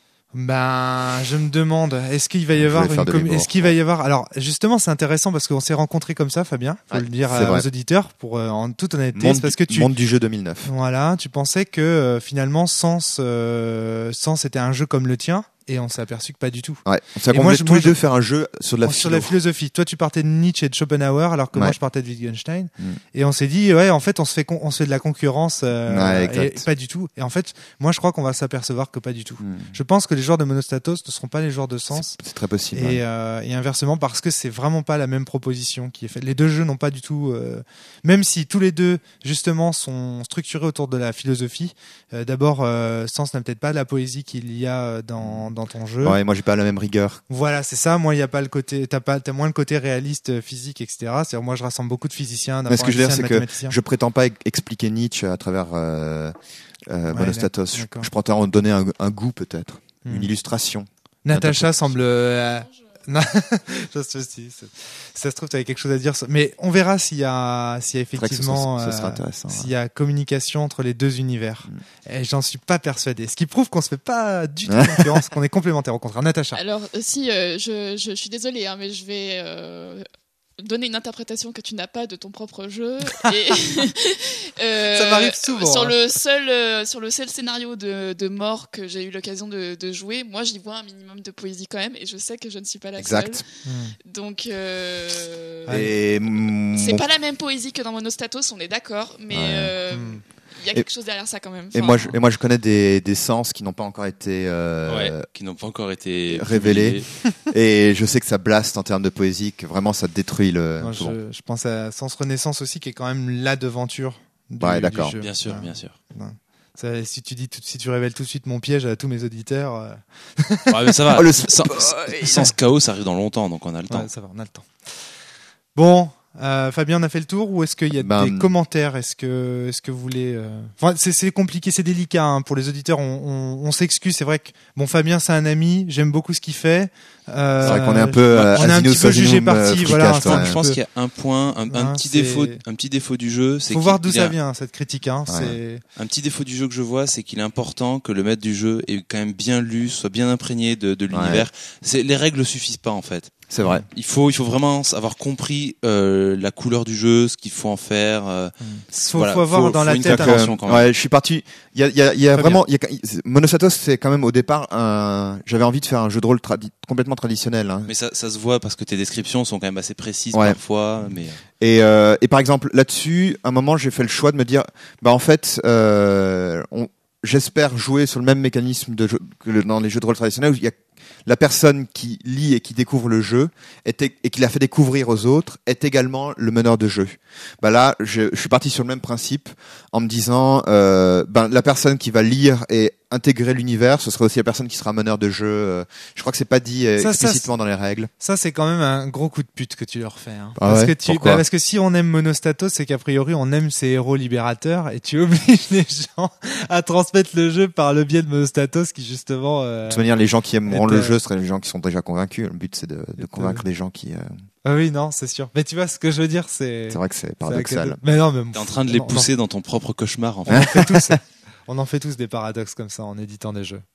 Je me demande, est-ce qu'il va y avoir alors justement c'est intéressant parce qu'on s'est rencontrés comme ça, Fabien, faut le dire aux auditeurs en toute honnêteté, c'est parce que Monde du jeu 2009. Voilà, tu pensais que finalement Sens était un jeu comme le tien et on s'est aperçu que pas du tout. Ouais. C'est qu'on moi, voulait tous les deux faire un jeu sur la philosophie. Toi, tu partais de Nietzsche et de Schopenhauer, alors que moi, je partais de Wittgenstein. Et on s'est dit, en fait, on se fait de la concurrence, et pas du tout. Et en fait, moi, je crois qu'on va s'apercevoir que pas du tout. Je pense que les joueurs de Monostatos ne seront pas les joueurs de Sens. C'est très possible. Et inversement, parce que c'est vraiment pas la même proposition qui est faite. Les deux jeux n'ont pas du tout, même si tous les deux, justement, sont structurés autour de la philosophie. D'abord, Sens n'a peut-être pas la poésie qu'il y a dans ton jeu. Ouais, moi j'ai pas la même rigueur. Voilà, c'est ça. Moi, il y a pas le côté, t'as moins le côté réaliste, physique, etc. C'est-à-dire, moi, je rassemble beaucoup de physiciens, mais ce que je veux dire, c'est que je prétends pas expliquer Nietzsche à travers Monostatos. Je prétends donner un goût peut-être, une illustration. Natacha semble. Ça se trouve, tu avais quelque chose à dire. Mais on verra s'il y a effectivement, ça sera intéressant, s'il y a communication entre les deux univers. Et j'en suis pas persuadé. Ce qui prouve qu'on se fait pas du tout concurrence, qu'on est complémentaires. Au contraire, Natacha. Alors, si je suis désolée, hein, mais je vais donner une interprétation que tu n'as pas de ton propre jeu. Et ça m'arrive souvent. Sur le seul scénario de mort que j'ai eu l'occasion de jouer, moi j'y vois un minimum de poésie quand même, et je sais que je ne suis pas la seule. Donc c'est pas la même poésie que dans Monostatos, on est d'accord, mais il y a quelque chose derrière ça quand même. Enfin, et moi je connais des sens qui n'ont pas encore été révélés. Et je sais que ça blaste en termes de poésie, que vraiment ça détruit le. Moi, je pense à Sens Renaissance aussi, qui est quand même la devanture du jeu. Bien sûr, bien sûr. Ça, si tu révèles tout de suite mon piège à tous mes auditeurs. Ouais, mais ça va. Sens Chaos, ça arrive dans longtemps, donc on a le temps. Ouais, ça va, on a le temps. Bon. Fabien, on a fait le tour, ou est-ce qu'il y a des commentaires? Est-ce que vous voulez Enfin, c'est compliqué, c'est délicat, hein, pour les auditeurs. On s'excuse. C'est vrai que Fabien, c'est un ami. J'aime beaucoup ce qu'il fait. C'est vrai qu'on est un peu, on est un petit peu jugé parti. Voilà. Je pense qu'il y a un point, un petit défaut du jeu. Faut voir d'où ça vient, cette critique. Hein. C'est un petit défaut du jeu que je vois, c'est qu'il est important que le maître du jeu ait quand même bien lu, soit bien imprégné de l'univers. Les règles suffisent pas en fait. C'est vrai. Il faut vraiment avoir compris la couleur du jeu, ce qu'il faut en faire. Faut avoir dans la tête. Ouais, je suis parti. Il y a vraiment. Monostatos, c'est quand même au départ j'avais envie de faire un jeu de rôle complètement traditionnel. Hein. Mais ça se voit parce que tes descriptions sont quand même assez précises parfois. Mais et par exemple là-dessus, à un moment, j'ai fait le choix de me dire, en fait, j'espère jouer sur le même mécanisme que dans les jeux de rôle traditionnels où il y a la personne qui lit et qui découvre le jeu et qui l'a fait découvrir aux autres est également le meneur de jeu. Là, je suis parti sur le même principe en me disant, la personne qui va lire et intégrer l'univers, ce serait aussi la personne qui sera meneur de jeu. Je crois que c'est pas dit explicitement dans les règles. Ça, c'est quand même un gros coup de pute que tu leur fais. Hein. Pourquoi parce que si on aime Monostatos, c'est qu'a priori on aime ces héros libérateurs, et tu obliges les gens à transmettre le jeu par le biais de Monostatos, qui justement. De toute manière, les gens qui aimeront le jeu seraient les gens qui sont déjà convaincus. Le but, c'est de convaincre des gens qui. Ah oui, non, c'est sûr. Mais tu vois, ce que je veux dire, c'est. C'est vrai que c'est paradoxal. Mais non, mais t'es en train de les pousser dans ton propre cauchemar. En fait. On en fait tous. On en fait tous des paradoxes comme ça en éditant des jeux.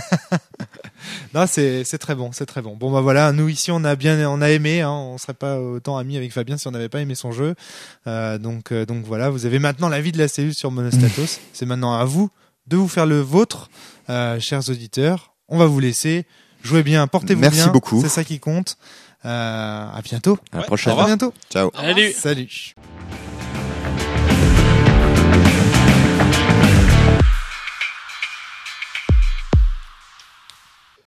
Non, c'est très bon, c'est très bon. Bon voilà, nous ici on a aimé, hein, on serait pas autant amis avec Fabien si on n'avait pas aimé son jeu. Donc voilà, vous avez maintenant l'avis de la cellule sur Monostatos. C'est maintenant à vous de vous faire le vôtre, chers auditeurs. On va vous laisser. Jouez bien, portez-vous bien. Merci beaucoup. C'est ça qui compte. À bientôt. À la prochaine. À bientôt. Ciao. Salut. Salut.